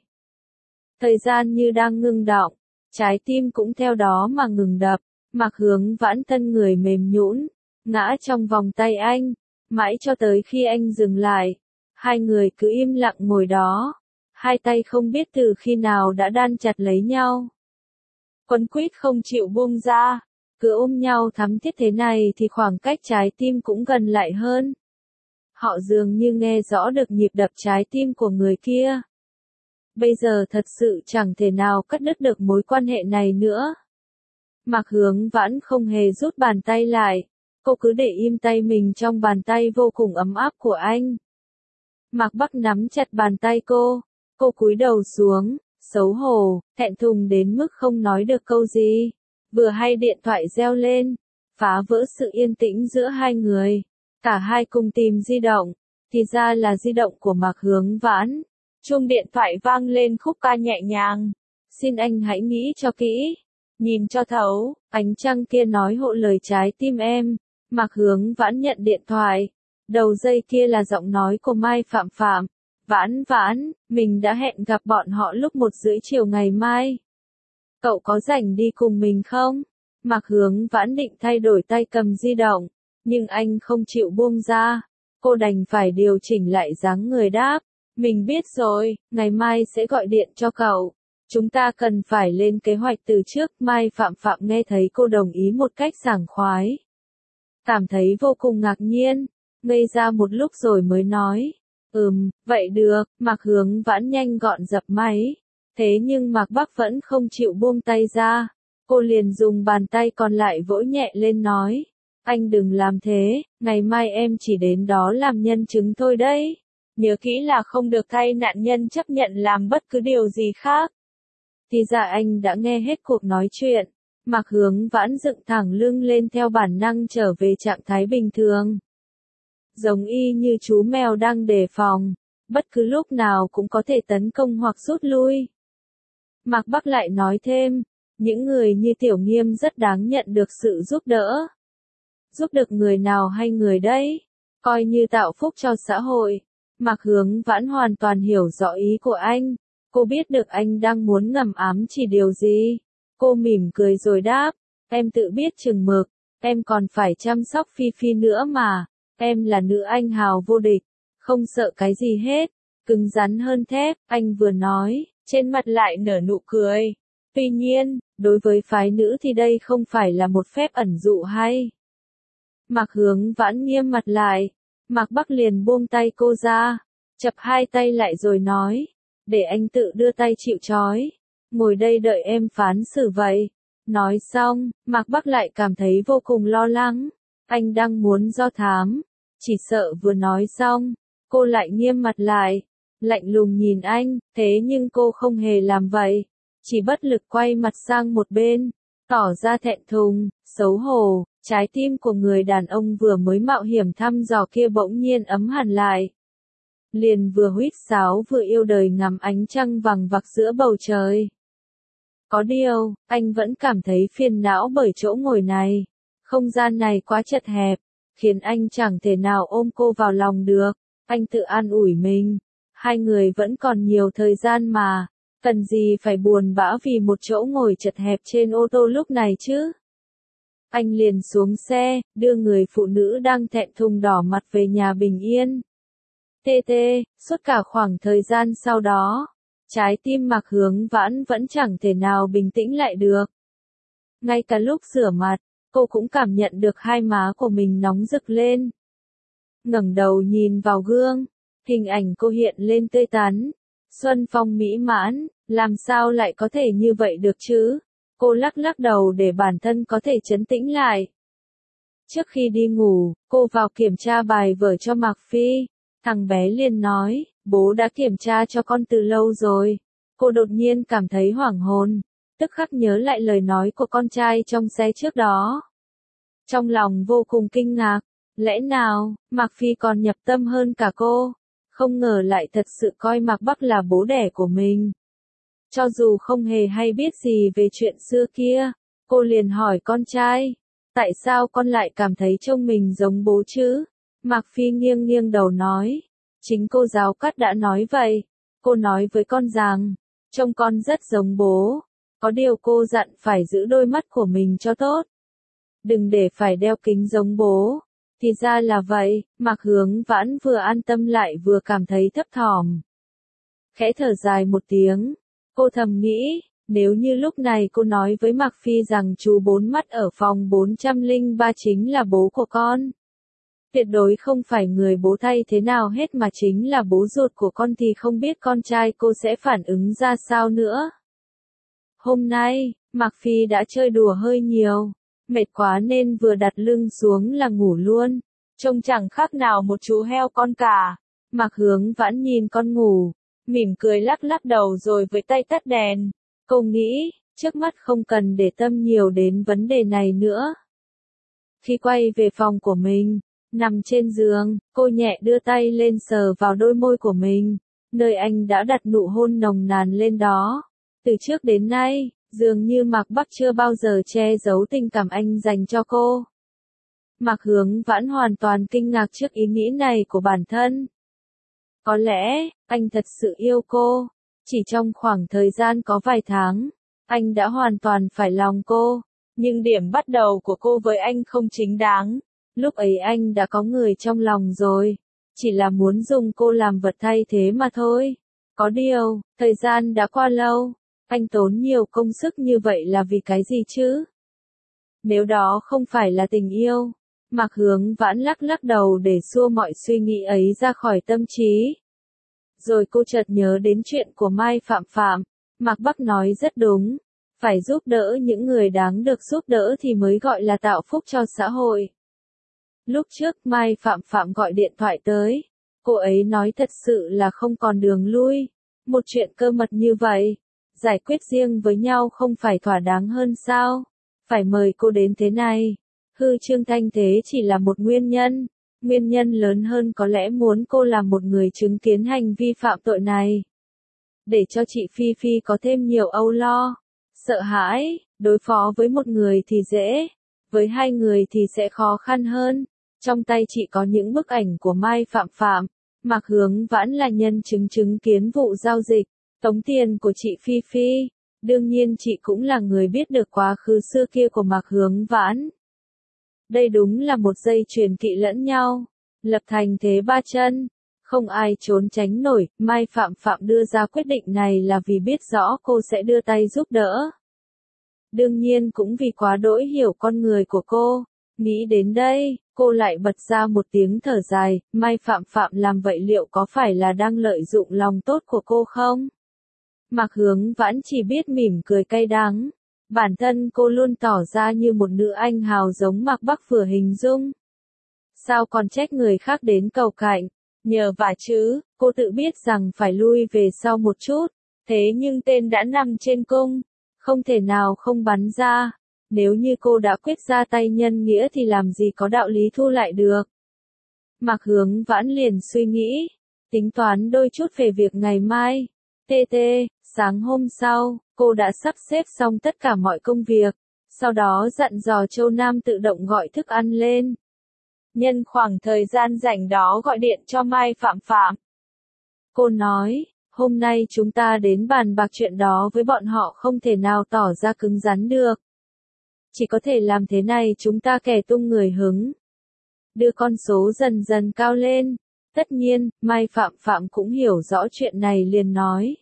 Thời gian như đang ngưng đọng, trái tim cũng theo đó mà ngừng đập. Mạc Hướng Vãn thân người mềm nhũn, ngã trong vòng tay anh, mãi cho tới khi anh dừng lại. Hai người cứ im lặng ngồi đó, hai tay không biết từ khi nào đã đan chặt lấy nhau. Quấn quýt không chịu buông ra, cứ ôm nhau thắm thiết thế này thì khoảng cách trái tim cũng gần lại hơn. Họ dường như nghe rõ được nhịp đập trái tim của người kia. Bây giờ thật sự chẳng thể nào cắt đứt được mối quan hệ này nữa. Mạc Hướng Vãn không hề rút bàn tay lại, cô cứ để im tay mình trong bàn tay vô cùng ấm áp của anh. Mạc Bắc nắm chặt bàn tay cô, cô cúi đầu xuống, xấu hổ, thẹn thùng đến mức không nói được câu gì. Vừa hay điện thoại reo lên, phá vỡ sự yên tĩnh giữa hai người. Cả hai cùng tìm di động, thì ra là di động của Mạc Hướng Vãn. Chuông điện thoại vang lên khúc ca nhẹ nhàng. Xin anh hãy nghĩ cho kỹ, nhìn cho thấu, ánh trăng kia nói hộ lời trái tim em. Mạc Hướng Vãn nhận điện thoại. Đầu dây kia là giọng nói của Mai Phạm Phạm. Vãn Vãn, mình đã hẹn gặp bọn họ lúc một rưỡi chiều ngày mai. Cậu có rảnh đi cùng mình không? Mạc Hướng Vãn định thay đổi tay cầm di động, nhưng anh không chịu buông ra. Cô đành phải điều chỉnh lại dáng người đáp. Mình biết rồi, ngày mai sẽ gọi điện cho cậu. Chúng ta cần phải lên kế hoạch từ trước. Mai Phạm Phạm nghe thấy cô đồng ý một cách sảng khoái, cảm thấy vô cùng ngạc nhiên, ngây ra một lúc rồi mới nói. Ừm, vậy được. Mạc Hướng Vãn nhanh gọn dập máy. Thế nhưng Mạc Bắc vẫn không chịu buông tay ra. Cô liền dùng bàn tay còn lại vỗ nhẹ lên nói. Anh đừng làm thế, ngày mai em chỉ đến đó làm nhân chứng thôi đấy. Nhớ kỹ là không được thay nạn nhân chấp nhận làm bất cứ điều gì khác. Thì ra anh đã nghe hết cuộc nói chuyện. Mạc Hướng Vãn dựng thẳng lưng lên theo bản năng trở về trạng thái bình thường. Giống y như chú mèo đang đề phòng, bất cứ lúc nào cũng có thể tấn công hoặc rút lui. Mạc Bắc lại nói thêm, những người như Tiểu Nghiêm rất đáng nhận được sự giúp đỡ. Giúp được người nào hay người đấy, coi như tạo phúc cho xã hội. Mạc Hướng Vãn hoàn toàn hiểu rõ ý của anh, cô biết được anh đang muốn ngầm ám chỉ điều gì. Cô mỉm cười rồi đáp, em tự biết chừng mực, em còn phải chăm sóc Phi Phi nữa mà, em là nữ anh hào vô địch, không sợ cái gì hết, cứng rắn hơn thép, anh vừa nói, trên mặt lại nở nụ cười. Tuy nhiên, đối với phái nữ thì đây không phải là một phép ẩn dụ hay. Mạc Hướng Vãn nghiêm mặt lại, Mạc Bắc liền buông tay cô ra, chập hai tay lại rồi nói, để anh tự đưa tay chịu trói, ngồi đây đợi em phán xử vậy. Nói xong, Mạc Bắc lại cảm thấy vô cùng lo lắng, anh đang muốn do thám, chỉ sợ vừa nói xong, cô lại nghiêm mặt lại, lạnh lùng nhìn anh, thế nhưng cô không hề làm vậy, chỉ bất lực quay mặt sang một bên, tỏ ra thẹn thùng, xấu hổ. Trái tim của người đàn ông vừa mới mạo hiểm thăm dò kia bỗng nhiên ấm hẳn lại. Liền vừa huýt sáo vừa yêu đời ngắm ánh trăng vằng vặc giữa bầu trời. Có điều, anh vẫn cảm thấy phiền não bởi chỗ ngồi này. Không gian này quá chật hẹp, khiến anh chẳng thể nào ôm cô vào lòng được. Anh tự an ủi mình, hai người vẫn còn nhiều thời gian mà, cần gì phải buồn bã vì một chỗ ngồi chật hẹp trên ô tô lúc này chứ. Anh liền xuống xe, đưa người phụ nữ đang thẹn thùng đỏ mặt về nhà bình yên. Tê tê, suốt cả khoảng thời gian sau đó, trái tim Mạc Hướng Vãn vẫn chẳng thể nào bình tĩnh lại được. Ngay cả lúc rửa mặt, cô cũng cảm nhận được hai má của mình nóng rực lên. Ngẩng đầu nhìn vào gương, hình ảnh cô hiện lên tươi tắn, xuân phong mỹ mãn, làm sao lại có thể như vậy được chứ? Cô lắc lắc đầu để bản thân có thể trấn tĩnh lại. Trước khi đi ngủ, cô vào kiểm tra bài vở cho Mạc Phi. Thằng bé liền nói, bố đã kiểm tra cho con từ lâu rồi. Cô đột nhiên cảm thấy hoảng hồn, tức khắc nhớ lại lời nói của con trai trong xe trước đó. Trong lòng vô cùng kinh ngạc, lẽ nào, Mạc Phi còn nhập tâm hơn cả cô, không ngờ lại thật sự coi Mạc Bắc là bố đẻ của mình. Cho dù không hề hay biết gì về chuyện xưa kia, cô liền hỏi con trai, tại sao con lại cảm thấy trông mình giống bố chứ? Mạc Phi nghiêng nghiêng đầu nói, chính cô giáo Cát đã nói vậy, cô nói với con rằng, trông con rất giống bố, có điều cô dặn phải giữ đôi mắt của mình cho tốt. Đừng để phải đeo kính giống bố. Thì ra là vậy, Mạc Hướng Vãn vừa an tâm lại vừa cảm thấy thấp thỏm. Khẽ thở dài một tiếng. Cô thầm nghĩ, nếu như lúc này cô nói với Mạc Phi rằng chú bốn mắt ở phòng bốn trăm lẻ ba chính là bố của con. Tuyệt đối không phải người bố thay thế nào hết mà chính là bố ruột của con thì không biết con trai cô sẽ phản ứng ra sao nữa. Hôm nay, Mạc Phi đã chơi đùa hơi nhiều, mệt quá nên vừa đặt lưng xuống là ngủ luôn, trông chẳng khác nào một chú heo con cả. Mạc Hướng Vãn nhìn con ngủ, mỉm cười lắc lắc đầu rồi với tay tắt đèn. Cô nghĩ, trước mắt không cần để tâm nhiều đến vấn đề này nữa. Khi quay về phòng của mình, nằm trên giường, cô nhẹ đưa tay lên sờ vào đôi môi của mình, nơi anh đã đặt nụ hôn nồng nàn lên đó. Từ trước đến nay, dường như Mạc Bắc chưa bao giờ che giấu tình cảm anh dành cho cô. Mạc Hướng Vãn hoàn toàn kinh ngạc trước ý nghĩ này của bản thân. Có lẽ, anh thật sự yêu cô. Chỉ trong khoảng thời gian có vài tháng, anh đã hoàn toàn phải lòng cô. Nhưng điểm bắt đầu của cô với anh không chính đáng. Lúc ấy anh đã có người trong lòng rồi. Chỉ là muốn dùng cô làm vật thay thế mà thôi. Có điều, thời gian đã qua lâu. Anh tốn nhiều công sức như vậy là vì cái gì chứ? Nếu đó không phải là tình yêu. Mạc Hướng Vãn lắc lắc đầu để xua mọi suy nghĩ ấy ra khỏi tâm trí. Rồi cô chợt nhớ đến chuyện của Mai Phạm Phạm. Mạc Bắc nói rất đúng. Phải giúp đỡ những người đáng được giúp đỡ thì mới gọi là tạo phúc cho xã hội. Lúc trước Mai Phạm Phạm gọi điện thoại tới. Cô ấy nói thật sự là không còn đường lui. Một chuyện cơ mật như vậy. Giải quyết riêng với nhau không phải thỏa đáng hơn sao? phải mời cô đến thế này. Hư Trương Thanh Thế chỉ là một nguyên nhân, nguyên nhân lớn hơn có lẽ muốn cô là một người chứng kiến hành vi phạm tội này. Để cho chị Phi Phi có thêm nhiều âu lo, sợ hãi, đối phó với một người thì dễ, với hai người thì sẽ khó khăn hơn. Trong tay chị có những bức ảnh của Mai Phạm Phạm, Mạc Hướng Vãn là nhân chứng chứng kiến vụ giao dịch, tống tiền của chị Phi Phi. Đương nhiên chị cũng là người biết được quá khứ xưa kia của Mạc Hướng Vãn. Đây đúng là một dây chuyền kỵ lẫn nhau, lập thành thế ba chân, không ai trốn tránh nổi. Mai Phạm Phạm đưa ra quyết định này là vì biết rõ cô sẽ đưa tay giúp đỡ. Đương nhiên cũng vì quá đỗi hiểu con người của cô. Nghĩ đến đây, cô lại bật ra một tiếng thở dài. Mai Phạm Phạm làm vậy liệu có phải là đang lợi dụng lòng tốt của cô không? Mạc Hướng Vãn chỉ biết mỉm cười cay đắng. Bản thân cô luôn tỏ ra như một nữ anh hào giống Mạc Bắc vừa hình dung. Sao còn trách người khác đến cầu cạnh, nhờ vả chứ, cô tự biết rằng phải lui về sau một chút. Thế nhưng tên đã nằm trên cung, không thể nào không bắn ra. Nếu như cô đã quyết ra tay nhân nghĩa thì làm gì có đạo lý thu lại được. Mạc Hướng Vãn liền suy nghĩ, tính toán đôi chút về việc ngày mai. Tê tê, sáng hôm sau, cô đã sắp xếp xong tất cả mọi công việc, sau đó dặn dò Châu Nam tự động gọi thức ăn lên. Nhân khoảng thời gian rảnh đó gọi điện cho Mai Phạm Phạm. Cô nói, hôm nay chúng ta đến bàn bạc chuyện đó với bọn họ, không thể nào tỏ ra cứng rắn được. Chỉ có thể làm thế này, chúng ta kẻ tung người hứng. Đưa con số dần dần cao lên. Tất nhiên, Mai Phạm Phạm cũng hiểu rõ chuyện này liền nói.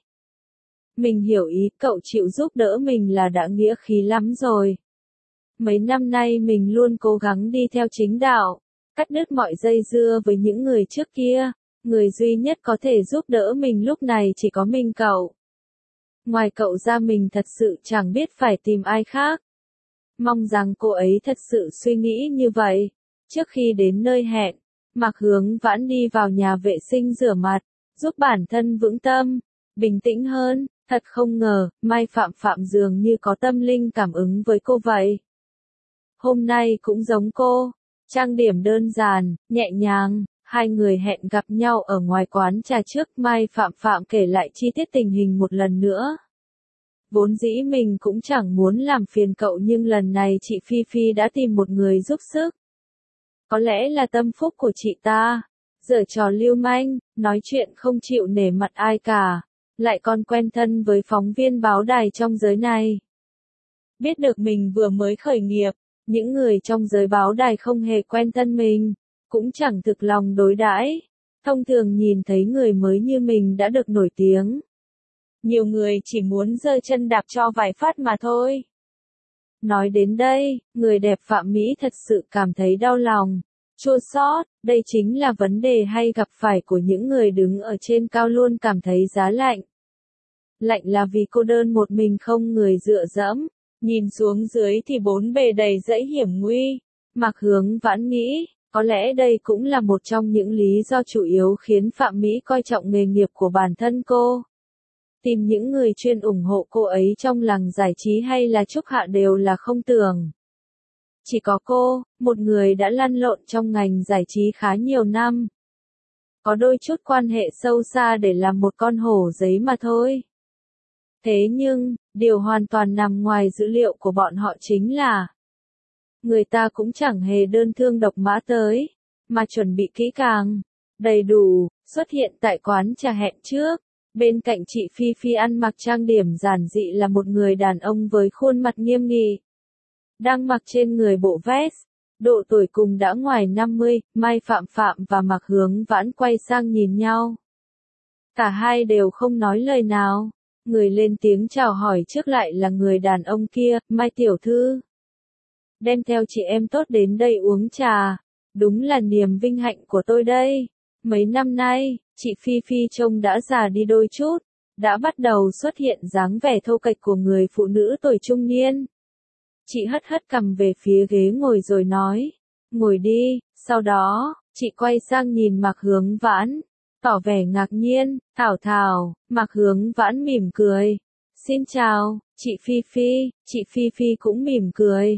Mình hiểu ý, cậu chịu giúp đỡ mình là đã nghĩa khí lắm rồi. Mấy năm nay mình luôn cố gắng đi theo chính đạo, cắt đứt mọi dây dưa với những người trước kia. Người duy nhất có thể giúp đỡ mình lúc này chỉ có mình cậu. Ngoài cậu ra mình thật sự chẳng biết phải tìm ai khác. Mong rằng cô ấy thật sự suy nghĩ như vậy. Trước khi đến nơi hẹn, Mạc Hướng Vãn đi vào nhà vệ sinh rửa mặt, giúp bản thân vững tâm, bình tĩnh hơn. Thật không ngờ, Mai Phạm Phạm dường như có tâm linh cảm ứng với cô vậy. Hôm nay cũng giống cô, trang điểm đơn giản, nhẹ nhàng, hai người hẹn gặp nhau ở ngoài quán trà trước. Mai Phạm Phạm kể lại chi tiết tình hình một lần nữa. Vốn dĩ mình cũng chẳng muốn làm phiền cậu, nhưng lần này chị Phi Phi đã tìm một người giúp sức. Có lẽ là tâm phúc của chị ta, giở trò lưu manh, nói chuyện không chịu nể mặt ai cả, lại còn quen thân với phóng viên báo đài trong giới này. Biết được mình vừa mới khởi nghiệp, những người trong giới báo đài không hề quen thân mình, cũng chẳng thực lòng đối đãi. Thông thường nhìn thấy người mới như mình đã được nổi tiếng, nhiều người chỉ muốn giơ chân đạp cho vài phát mà thôi. Nói đến đây, người đẹp Phạm Mỹ thật sự cảm thấy đau lòng, chua xót. Đây chính là vấn đề hay gặp phải của những người đứng ở trên cao, luôn cảm thấy giá lạnh. Lạnh là vì cô đơn một mình không người dựa dẫm, nhìn xuống dưới thì bốn bề đầy dẫy hiểm nguy. Mạc Hướng Vãn nghĩ, có lẽ đây cũng là một trong những lý do chủ yếu khiến Phạm Mỹ coi trọng nghề nghiệp của bản thân cô. Tìm những người chuyên ủng hộ cô ấy trong làng giải trí hay là Trúc Hạ đều là không tưởng. Chỉ có cô, một người đã lăn lộn trong ngành giải trí khá nhiều năm. Có đôi chút quan hệ sâu xa để làm một con hổ giấy mà thôi. Thế nhưng, điều hoàn toàn nằm ngoài dữ liệu của bọn họ chính là người ta cũng chẳng hề đơn thương độc mã tới, mà chuẩn bị kỹ càng, đầy đủ, xuất hiện tại quán trà hẹn trước. Bên cạnh chị Phi Phi ăn mặc trang điểm giản dị là một người đàn ông với khuôn mặt nghiêm nghị. Đang mặc trên người bộ vest, độ tuổi cùng đã ngoài năm mươi. Mai Phạm Phạm và Mạc Hướng Vãn quay sang nhìn nhau. Cả hai đều không nói lời nào. Người lên tiếng chào hỏi trước lại là người đàn ông kia. Mai tiểu thư, đem theo chị em tốt đến đây uống trà, đúng là niềm vinh hạnh của tôi đây. Mấy năm nay, chị Phi Phi trông đã già đi đôi chút, đã bắt đầu xuất hiện dáng vẻ thô kệch của người phụ nữ tuổi trung niên. Chị hất hất cằm về phía ghế ngồi rồi nói, ngồi đi. Sau đó, chị quay sang nhìn Mạc Hướng Vãn, tỏ vẻ ngạc nhiên. Thảo Thảo. Mạc Hướng Vãn mỉm cười. Xin chào, chị Phi Phi. Chị Phi Phi cũng mỉm cười.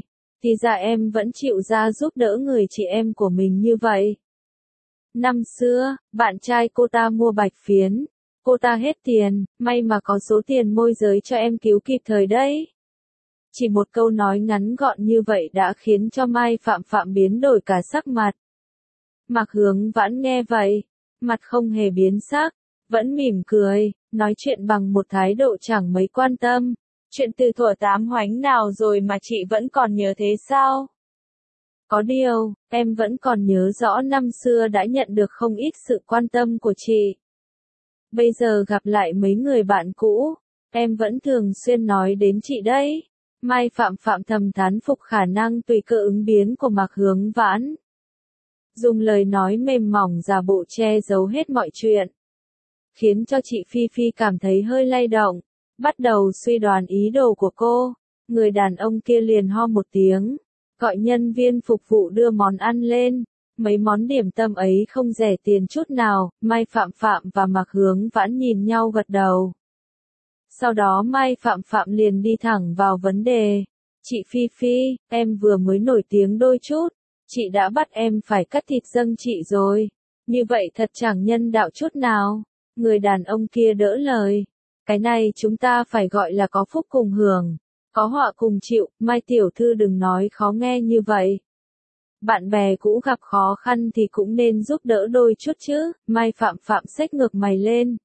thì ra em vẫn chịu ra giúp đỡ người chị em của mình như vậy. Năm xưa, bạn trai cô ta mua bạch phiến. Cô ta hết tiền, may mà có số tiền môi giới cho em cứu kịp thời đấy. Chỉ một câu nói ngắn gọn như vậy đã khiến cho Mai Phạm Phạm biến đổi cả sắc mặt. Mạc Hướng Vãn nghe vậy, mặt không hề biến sắc, vẫn mỉm cười, nói chuyện bằng một thái độ chẳng mấy quan tâm. Chuyện từ thuở tám hoánh nào rồi mà chị vẫn còn nhớ thế sao? Có điều, em vẫn còn nhớ rõ năm xưa đã nhận được không ít sự quan tâm của chị. Bây giờ gặp lại mấy người bạn cũ, em vẫn thường xuyên nói đến chị đấy. Mai Phạm Phạm thầm thán phục khả năng tùy cơ ứng biến của Mạc Hướng Vãn. Dùng lời nói mềm mỏng giả bộ che giấu hết mọi chuyện. Khiến cho chị Phi Phi cảm thấy hơi lay động, bắt đầu suy đoán ý đồ của cô. Người đàn ông kia liền ho một tiếng, gọi nhân viên phục vụ đưa món ăn lên. Mấy món điểm tâm ấy không rẻ tiền chút nào, Mai Phạm Phạm và Mạc Hướng Vãn nhìn nhau gật đầu. Sau đó Mai Phạm Phạm liền đi thẳng vào vấn đề. Chị Phi Phi, em vừa mới nổi tiếng đôi chút, chị đã bắt em phải cắt thịt dâng chị rồi. Như vậy thật chẳng nhân đạo chút nào. Người đàn ông kia đỡ lời. Cái này chúng ta phải gọi là có phúc cùng hưởng, có họa cùng chịu. Mai tiểu thư đừng nói khó nghe như vậy. Bạn bè cũ gặp khó khăn thì cũng nên giúp đỡ đôi chút chứ. Mai Phạm Phạm xếch ngược mày lên.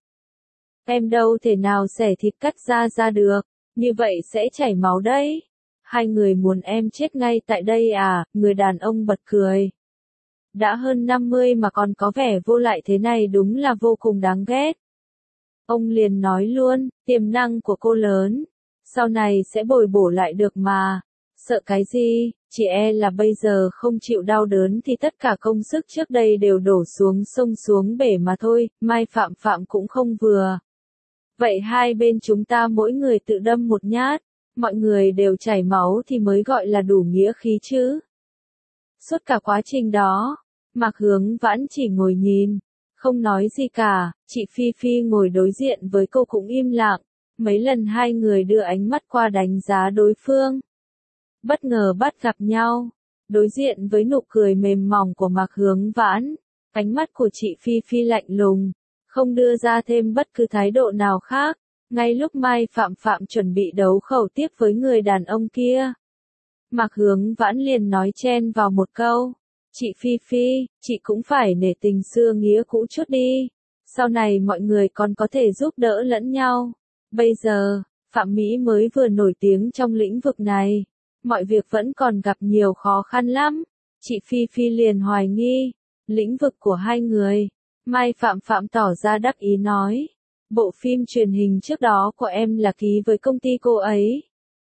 Em đâu thể nào xẻ thịt cắt ra ra được, như vậy sẽ chảy máu đấy. Hai người muốn em chết ngay tại đây à? Người đàn ông bật cười. Đã hơn năm mươi mà còn có vẻ vô lại thế này đúng là vô cùng đáng ghét. Ông liền nói luôn, tiềm năng của cô lớn, sau này sẽ bồi bổ lại được mà. Sợ cái gì, chỉ e là bây giờ không chịu đau đớn thì tất cả công sức trước đây đều đổ xuống sông xuống bể mà thôi. Mai Phạm Phạm cũng không vừa. Vậy hai bên chúng ta mỗi người tự đâm một nhát, mọi người đều chảy máu thì mới gọi là đủ nghĩa khí chứ. Suốt cả quá trình đó, Mạc Hướng Vãn chỉ ngồi nhìn, không nói gì cả. Chị Phi Phi ngồi đối diện với cô cũng im lặng. Mấy lần hai người đưa ánh mắt qua đánh giá đối phương. Bất ngờ bắt gặp nhau, đối diện với nụ cười mềm mỏng của Mạc Hướng Vãn, ánh mắt của chị Phi Phi lạnh lùng, không đưa ra thêm bất cứ thái độ nào khác. Ngay lúc Mai Phạm Phạm chuẩn bị đấu khẩu tiếp với người đàn ông kia, Mạc Hướng Vãn liền nói chen vào một câu. Chị Phi Phi, chị cũng phải nể tình xưa nghĩa cũ chút đi. Sau này mọi người còn có thể giúp đỡ lẫn nhau. Bây giờ, Phạm Mỹ mới vừa nổi tiếng trong lĩnh vực này. Mọi việc vẫn còn gặp nhiều khó khăn lắm. Chị Phi Phi liền hoài nghi lĩnh vực của hai người. Mai Phạm Phạm tỏ ra đắc ý nói. Bộ phim truyền hình trước đó của em là ký với công ty cô ấy.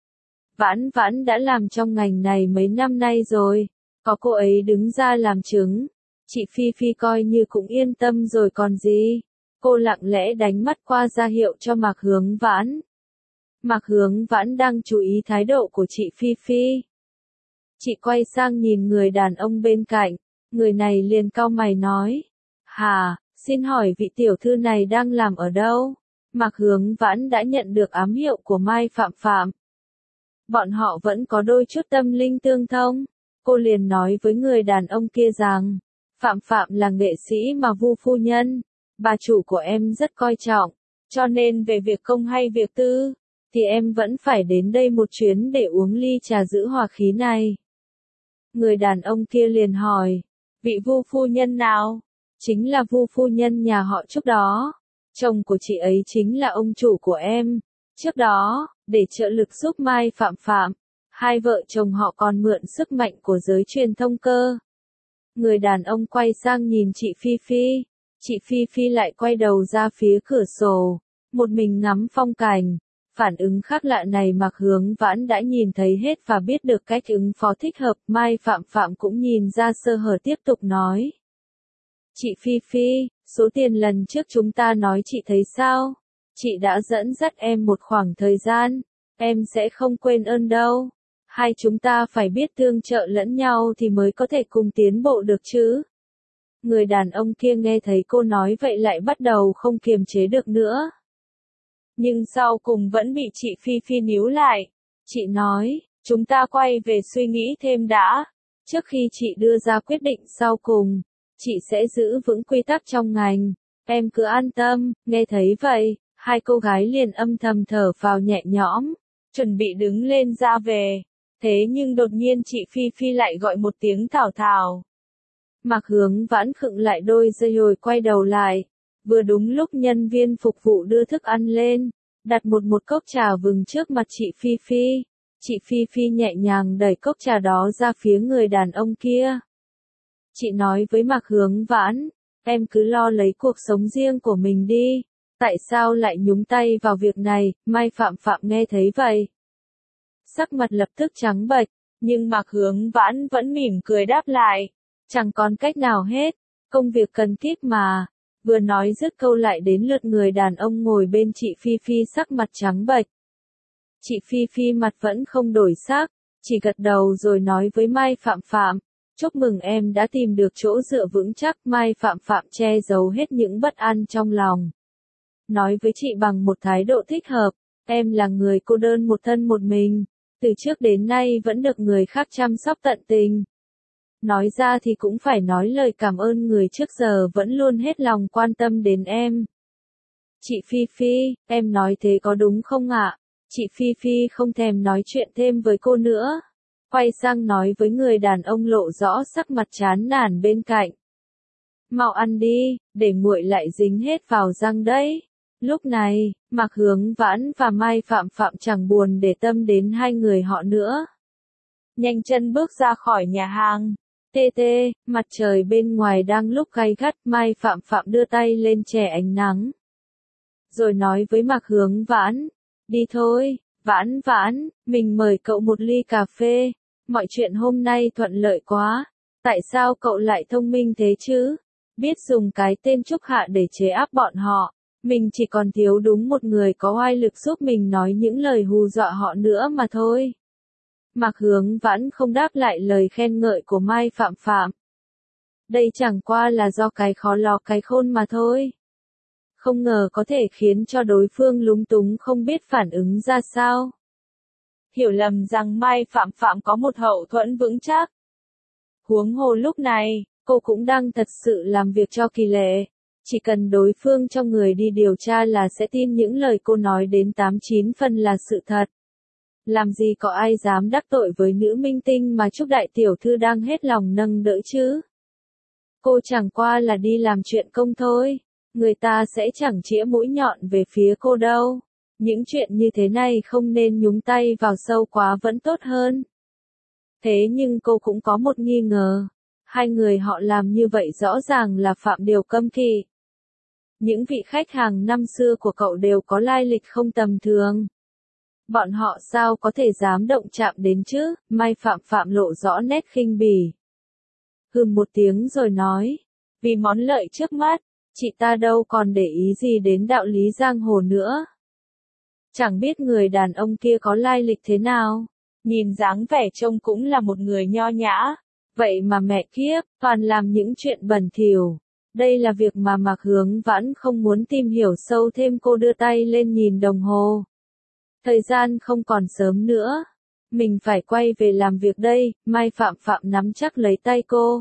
Vãn Vãn đã làm trong ngành này mấy năm nay rồi. Có cô ấy đứng ra làm chứng, chị Phi Phi coi như cũng yên tâm rồi còn gì. Cô lặng lẽ đánh mắt qua ra hiệu cho Mạc Hướng Vãn. Mạc Hướng Vãn đang chú ý thái độ của chị Phi Phi. Chị quay sang nhìn người đàn ông bên cạnh, người này liền cau mày nói. Hà, xin hỏi vị tiểu thư này đang làm ở đâu? Mạc Hướng Vãn đã nhận được ám hiệu của Mai Phạm Phạm. Bọn họ vẫn có đôi chút tâm linh tương thông. Cô liền nói với người đàn ông kia rằng, Phạm Phạm là nghệ sĩ mà Vu phu nhân, bà chủ của em rất coi trọng, cho nên về việc công hay việc tư, thì em vẫn phải đến đây một chuyến để uống ly trà giữ hòa khí này. Người đàn ông kia liền hỏi, vị Vu phu nhân nào? Chính là Vu phu nhân nhà họ Trúc đó. Chồng của chị ấy chính là ông chủ của em. Trước đó, để trợ lực giúp Mai Phạm Phạm, hai vợ chồng họ còn mượn sức mạnh của giới truyền thông cơ. Người đàn ông quay sang nhìn chị Phi Phi. Chị Phi Phi lại quay đầu ra phía cửa sổ, một mình ngắm phong cảnh. Phản ứng khác lạ này Mạc Hướng Vãn đã nhìn thấy hết và biết được cách ứng phó thích hợp. Mai Phạm Phạm cũng nhìn ra sơ hở tiếp tục nói. Chị Phi Phi, số tiền lần trước chúng ta nói chị thấy sao? Chị đã dẫn dắt em một khoảng thời gian, em sẽ không quên ơn đâu. Hai chúng ta phải biết tương trợ lẫn nhau thì mới có thể cùng tiến bộ được chứ. Người đàn ông kia nghe thấy cô nói vậy lại bắt đầu không kiềm chế được nữa. Nhưng sau cùng vẫn bị chị Phi Phi níu lại. Chị nói, Chúng ta quay về suy nghĩ thêm đã. Trước khi chị đưa ra quyết định sau cùng, chị sẽ giữ vững quy tắc trong ngành. Em cứ an tâm. Nghe thấy vậy, hai cô gái liền âm thầm thở phào nhẹ nhõm, chuẩn bị đứng lên ra về. Thế nhưng đột nhiên chị Phi Phi lại gọi một tiếng Thảo Thảo. Mạc Hướng Vãn khựng lại đôi giây rồi quay đầu lại. Vừa đúng lúc nhân viên phục vụ đưa thức ăn lên, đặt một một cốc trà vừng trước mặt chị Phi Phi. Chị Phi Phi nhẹ nhàng đẩy cốc trà đó ra phía người đàn ông kia. Chị nói với Mạc Hướng Vãn, em cứ lo lấy cuộc sống riêng của mình đi. Tại sao lại nhúng tay vào việc này? Mai Phạm Phạm nghe thấy vậy, sắc mặt lập tức trắng bệch, nhưng Mạc Hướng Vãn vẫn mỉm cười đáp lại. Chẳng còn cách nào hết, công việc cần thiết mà. Vừa nói dứt câu lại đến lượt người đàn ông ngồi bên chị Phi Phi sắc mặt trắng bệch. Chị Phi Phi mặt vẫn không đổi sắc, chỉ gật đầu rồi nói với Mai Phạm Phạm, chúc mừng em đã tìm được chỗ dựa vững chắc. Mai Phạm Phạm che giấu hết những bất an trong lòng, nói với chị bằng một thái độ thích hợp, em là người cô đơn một thân một mình, từ trước đến nay vẫn được người khác chăm sóc tận tình. Nói ra thì cũng phải nói lời cảm ơn người trước giờ vẫn luôn hết lòng quan tâm đến em. Chị Phi Phi, em nói thế có đúng không ạ? Chị Phi Phi không thèm nói chuyện thêm với cô nữa, quay sang nói với người đàn ông lộ rõ sắc mặt chán nản bên cạnh. Mau ăn đi, để nguội lại dính hết vào răng đấy. Lúc này, Mạc Hướng Vãn và Mai Phạm Phạm chẳng buồn để tâm đến hai người họ nữa. Nhanh chân bước ra khỏi nhà hàng. Tê tê, mặt trời bên ngoài đang lúc gay gắt. Mai Phạm Phạm đưa tay lên che ánh nắng, rồi nói với Mạc Hướng Vãn, đi thôi, Vãn Vãn, mình mời cậu một ly cà phê. Mọi chuyện hôm nay thuận lợi quá. Tại sao cậu lại thông minh thế chứ? Biết dùng cái tên Trúc Hạ để chế áp bọn họ. Mình chỉ còn thiếu đúng một người có oai lực giúp mình nói những lời hù dọa họ nữa mà thôi. Mạc Hướng Vãn không đáp lại lời khen ngợi của Mai Phạm Phạm. Đây chẳng qua là do cái khó lò cái khôn mà thôi. Không ngờ có thể khiến cho đối phương lúng túng không biết phản ứng ra sao. Hiểu lầm rằng Mai Phạm Phạm có một hậu thuẫn vững chắc. Huống hồ lúc này, cô cũng đang thật sự làm việc cho Kỳ Lệ. Chỉ cần đối phương cho người đi điều tra là sẽ tin những lời cô nói đến tám chín phần là sự thật. Làm gì có ai dám đắc tội với nữ minh tinh mà Trúc đại tiểu thư đang hết lòng nâng đỡ chứ. Cô chẳng qua là đi làm chuyện công thôi. Người ta sẽ chẳng chĩa mũi nhọn về phía cô đâu. Những chuyện như thế này không nên nhúng tay vào sâu quá vẫn tốt hơn. Thế nhưng cô cũng có một nghi ngờ. Hai người họ làm như vậy rõ ràng là phạm điều cấm kỵ. Những vị khách hàng năm xưa của cậu đều có lai lịch không tầm thường. Bọn họ sao có thể dám động chạm đến chứ? Mai Phạm Phạm lộ rõ nét khinh bỉ. Hừm một tiếng rồi nói. Vì món lợi trước mắt, chị ta đâu còn để ý gì đến đạo lý giang hồ nữa. Chẳng biết người đàn ông kia có lai lịch thế nào. Nhìn dáng vẻ trông cũng là một người nho nhã. Vậy mà mẹ kiếp, toàn làm những chuyện bẩn thỉu. Đây là việc mà Mạc Hướng Vãn không muốn tìm hiểu sâu thêm. Cô đưa tay lên nhìn đồng hồ. Thời gian không còn sớm nữa. Mình phải quay về làm việc đây. Mai Phạm Phạm nắm chắc lấy tay cô.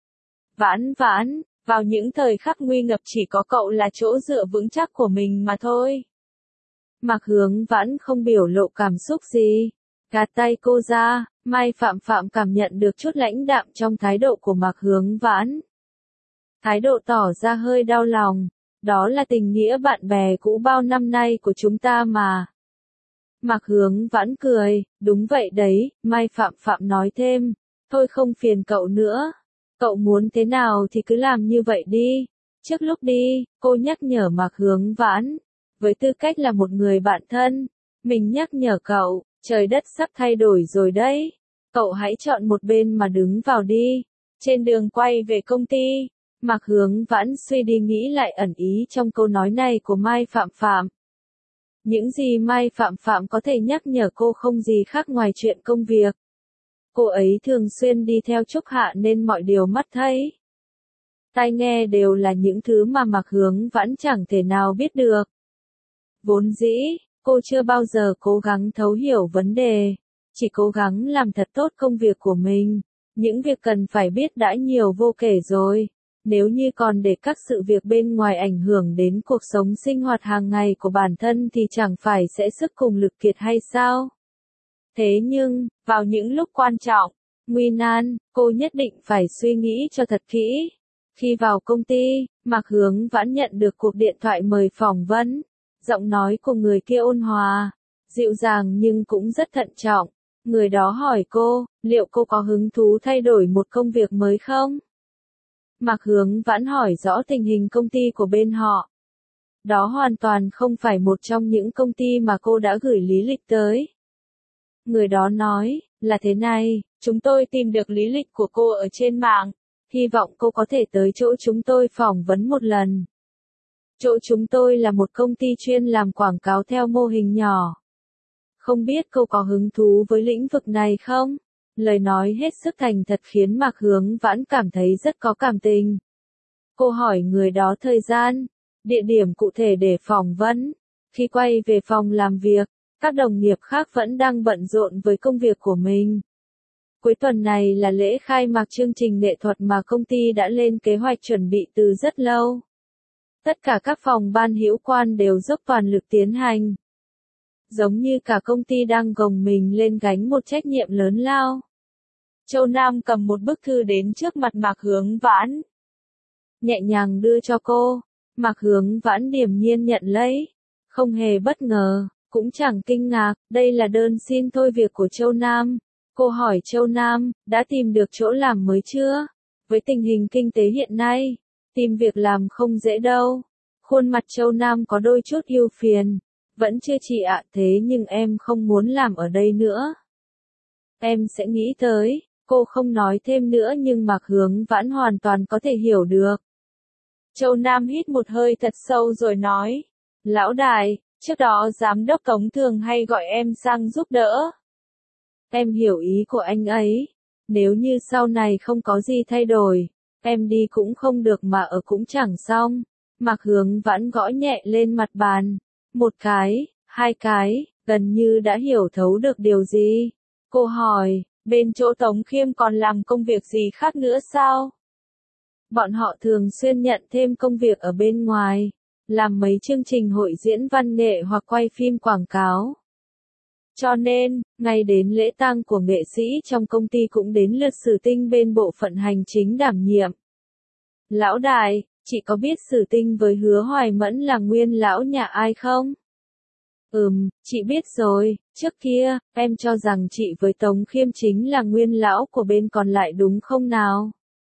Vãn Vãn, vào những thời khắc nguy ngập chỉ có cậu là chỗ dựa vững chắc của mình mà thôi. Mạc Hướng Vãn không biểu lộ cảm xúc gì. Gạt tay cô ra. Mai Phạm Phạm cảm nhận được chút lãnh đạm trong thái độ của Mạc Hướng Vãn. Thái độ tỏ ra hơi đau lòng. Đó là tình nghĩa bạn bè cũ bao năm nay của chúng ta mà. Mạc Hướng Vãn cười, đúng vậy đấy. Mai Phạm Phạm nói thêm, thôi không phiền cậu nữa. Cậu muốn thế nào thì cứ làm như vậy đi. Trước lúc đi, cô nhắc nhở Mạc Hướng Vãn. Với tư cách là một người bạn thân, mình nhắc nhở cậu, trời đất sắp thay đổi rồi đấy. Cậu hãy chọn một bên mà đứng vào đi. Trên đường quay về công ty, Mạc Hướng Vãn suy đi nghĩ lại ẩn ý trong câu nói này của Mai Phạm Phạm. Những gì Mai Phạm Phạm có thể nhắc nhở cô không gì khác ngoài chuyện công việc. Cô ấy thường xuyên đi theo Trúc Hạ nên mọi điều mắt thấy, tai nghe đều là những thứ mà Mạc Hướng Vãn chẳng thể nào biết được. Vốn dĩ, cô chưa bao giờ cố gắng thấu hiểu vấn đề. chỉ cố gắng làm thật tốt công việc của mình. Những việc cần phải biết đã nhiều vô kể rồi. Nếu như còn để các sự việc bên ngoài ảnh hưởng đến cuộc sống sinh hoạt hàng ngày của bản thân thì chẳng phải sẽ sức cùng lực kiệt hay sao? Thế nhưng, vào những lúc quan trọng, nguy nan, cô nhất định phải suy nghĩ cho thật kỹ. Khi vào công ty, Mạc Hướng Vãn nhận được cuộc điện thoại mời phỏng vấn. Giọng nói của người kia ôn hòa, dịu dàng nhưng cũng rất thận trọng. Người đó hỏi cô, liệu cô có hứng thú thay đổi một công việc mới không? Mạc Hướng Vãn hỏi rõ tình hình công ty của bên họ. Đó hoàn toàn không phải một trong những công ty mà cô đã gửi lý lịch tới. Người đó nói, là thế này, chúng tôi tìm được lý lịch của cô ở trên mạng. Hy vọng cô có thể tới chỗ chúng tôi phỏng vấn một lần. Chỗ chúng tôi là một công ty chuyên làm quảng cáo theo mô hình nhỏ. Không biết cô có hứng thú với lĩnh vực này không? Lời nói hết sức thành thật khiến Mạc Hướng Vãn cảm thấy rất có cảm tình. Cô hỏi người đó thời gian, địa điểm cụ thể để phỏng vấn. Khi quay về phòng làm việc, các đồng nghiệp khác vẫn đang bận rộn với công việc của mình. Cuối tuần này là lễ khai mạc chương trình nghệ thuật mà công ty đã lên kế hoạch chuẩn bị từ rất lâu. Tất cả các phòng ban hữu quan đều dốc toàn lực tiến hành. Giống như cả công ty đang gồng mình lên gánh một trách nhiệm lớn lao. Châu Nam cầm một bức thư đến trước mặt Mạc Hướng Vãn. Nhẹ nhàng đưa cho cô, Mạc Hướng Vãn điềm nhiên nhận lấy. Không hề bất ngờ, cũng chẳng kinh ngạc, đây là đơn xin thôi việc của Châu Nam. Cô hỏi Châu Nam, đã tìm được chỗ làm mới chưa? Với tình hình kinh tế hiện nay, tìm việc làm không dễ đâu. Khuôn mặt Châu Nam có đôi chút ưu phiền. Vẫn chưa chị ạ, thế nhưng em không muốn làm ở đây nữa. Em sẽ nghĩ tới, cô không nói thêm nữa nhưng Mạc Hướng Vãn hoàn toàn có thể hiểu được. Châu Nam hít một hơi thật sâu rồi nói, lão đại, trước đó giám đốc Tống thường hay gọi em sang giúp đỡ. Em hiểu ý của anh ấy, nếu như sau này không có gì thay đổi, em đi cũng không được mà ở cũng chẳng xong. Mạc Hướng Vãn gõ nhẹ lên mặt bàn, một cái, hai cái, gần như đã hiểu thấu được điều gì. Cô hỏi, bên chỗ Tống Khiêm còn làm công việc gì khác nữa sao? Bọn họ thường xuyên nhận thêm công việc ở bên ngoài, làm mấy chương trình hội diễn văn nghệ hoặc quay phim quảng cáo. Cho nên, ngày đến lễ tang của nghệ sĩ trong công ty cũng đến lượt Sử Tinh bên bộ phận hành chính đảm nhiệm. Lão đại, chị có biết Sử Tinh với Hứa Hoài Mẫn là nguyên lão nhà ai không? Ừm, chị biết rồi, trước kia, em cho rằng chị với Tống Khiêm chính là nguyên lão của bên còn lại đúng không nào?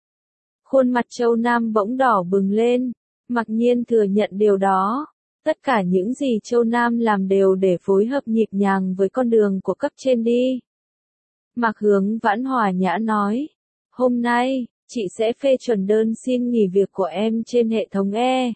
Khuôn mặt Châu Nam bỗng đỏ bừng lên, mặc nhiên thừa nhận điều đó. Tất cả những gì Châu Nam làm đều để phối hợp nhịp nhàng với con đường của cấp trên đi. Mạc Hướng Vãn hòa nhã nói, hôm nay, chị sẽ phê chuẩn đơn xin nghỉ việc của em trên hệ thống E.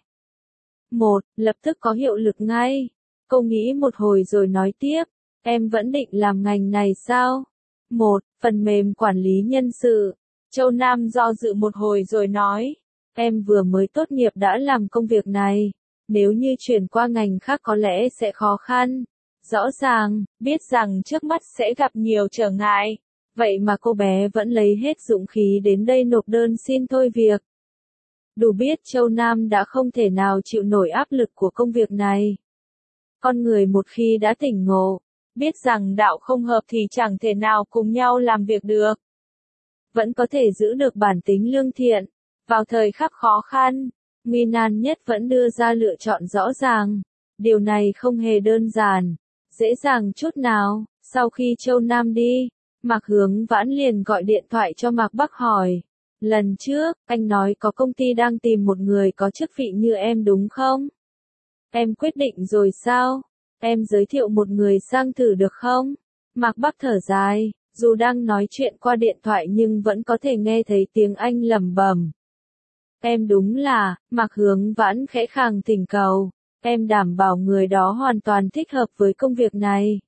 một, lập tức có hiệu lực ngay. Cô nghĩ một hồi rồi nói tiếp, em vẫn định làm ngành này sao? một, phần mềm quản lý nhân sự. Châu Nam do dự một hồi rồi nói, em vừa mới tốt nghiệp đã làm công việc này. Nếu như chuyển qua ngành khác có lẽ sẽ khó khăn. Rõ ràng, biết rằng trước mắt sẽ gặp nhiều trở ngại. Vậy mà cô bé vẫn lấy hết dũng khí đến đây nộp đơn xin thôi việc. Đủ biết Châu Nam đã không thể nào chịu nổi áp lực của công việc này. Con người một khi đã tỉnh ngộ, biết rằng đạo không hợp thì chẳng thể nào cùng nhau làm việc được. Vẫn có thể giữ được bản tính lương thiện. Vào thời khắc khó khăn, nguy nan nhất vẫn đưa ra lựa chọn rõ ràng. Điều này không hề đơn giản, dễ dàng chút nào. Sau khi Châu Nam đi, Mạc Hướng Vãn liền gọi điện thoại cho Mạc Bắc hỏi. Lần trước, anh nói có công ty đang tìm một người có chức vị như em đúng không? Em quyết định rồi sao? Em giới thiệu một người sang thử được không? Mạc Bắc thở dài, dù đang nói chuyện qua điện thoại nhưng vẫn có thể nghe thấy tiếng anh lẩm bẩm. Em đúng là, Mạc Hướng Vãn khẽ khàng thỉnh cầu, em đảm bảo người đó hoàn toàn thích hợp với công việc này.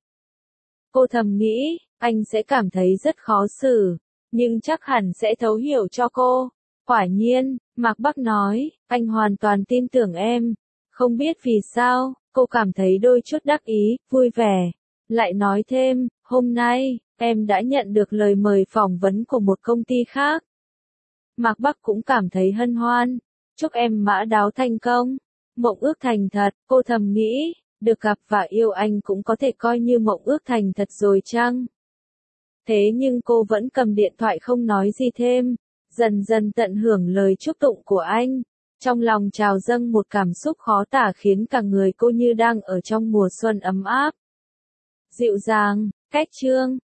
Cô thầm nghĩ, anh sẽ cảm thấy rất khó xử, nhưng chắc hẳn sẽ thấu hiểu cho cô. Quả nhiên, Mạc Bắc nói, anh hoàn toàn tin tưởng em. Không biết vì sao, cô cảm thấy đôi chút đắc ý, vui vẻ. Lại nói thêm, hôm nay, em đã nhận được lời mời phỏng vấn của một công ty khác. Mạc Bắc cũng cảm thấy hân hoan. Chúc em mã đáo thành công. Mộng ước thành thật, cô thầm nghĩ, được gặp và yêu anh cũng có thể coi như mộng ước thành thật rồi chăng? Thế nhưng cô vẫn cầm điện thoại không nói gì thêm, dần dần tận hưởng lời chúc tụng của anh. Trong lòng trào dâng một cảm xúc khó tả khiến cả người cô như đang ở trong mùa xuân ấm áp. Dịu dàng, cách chương.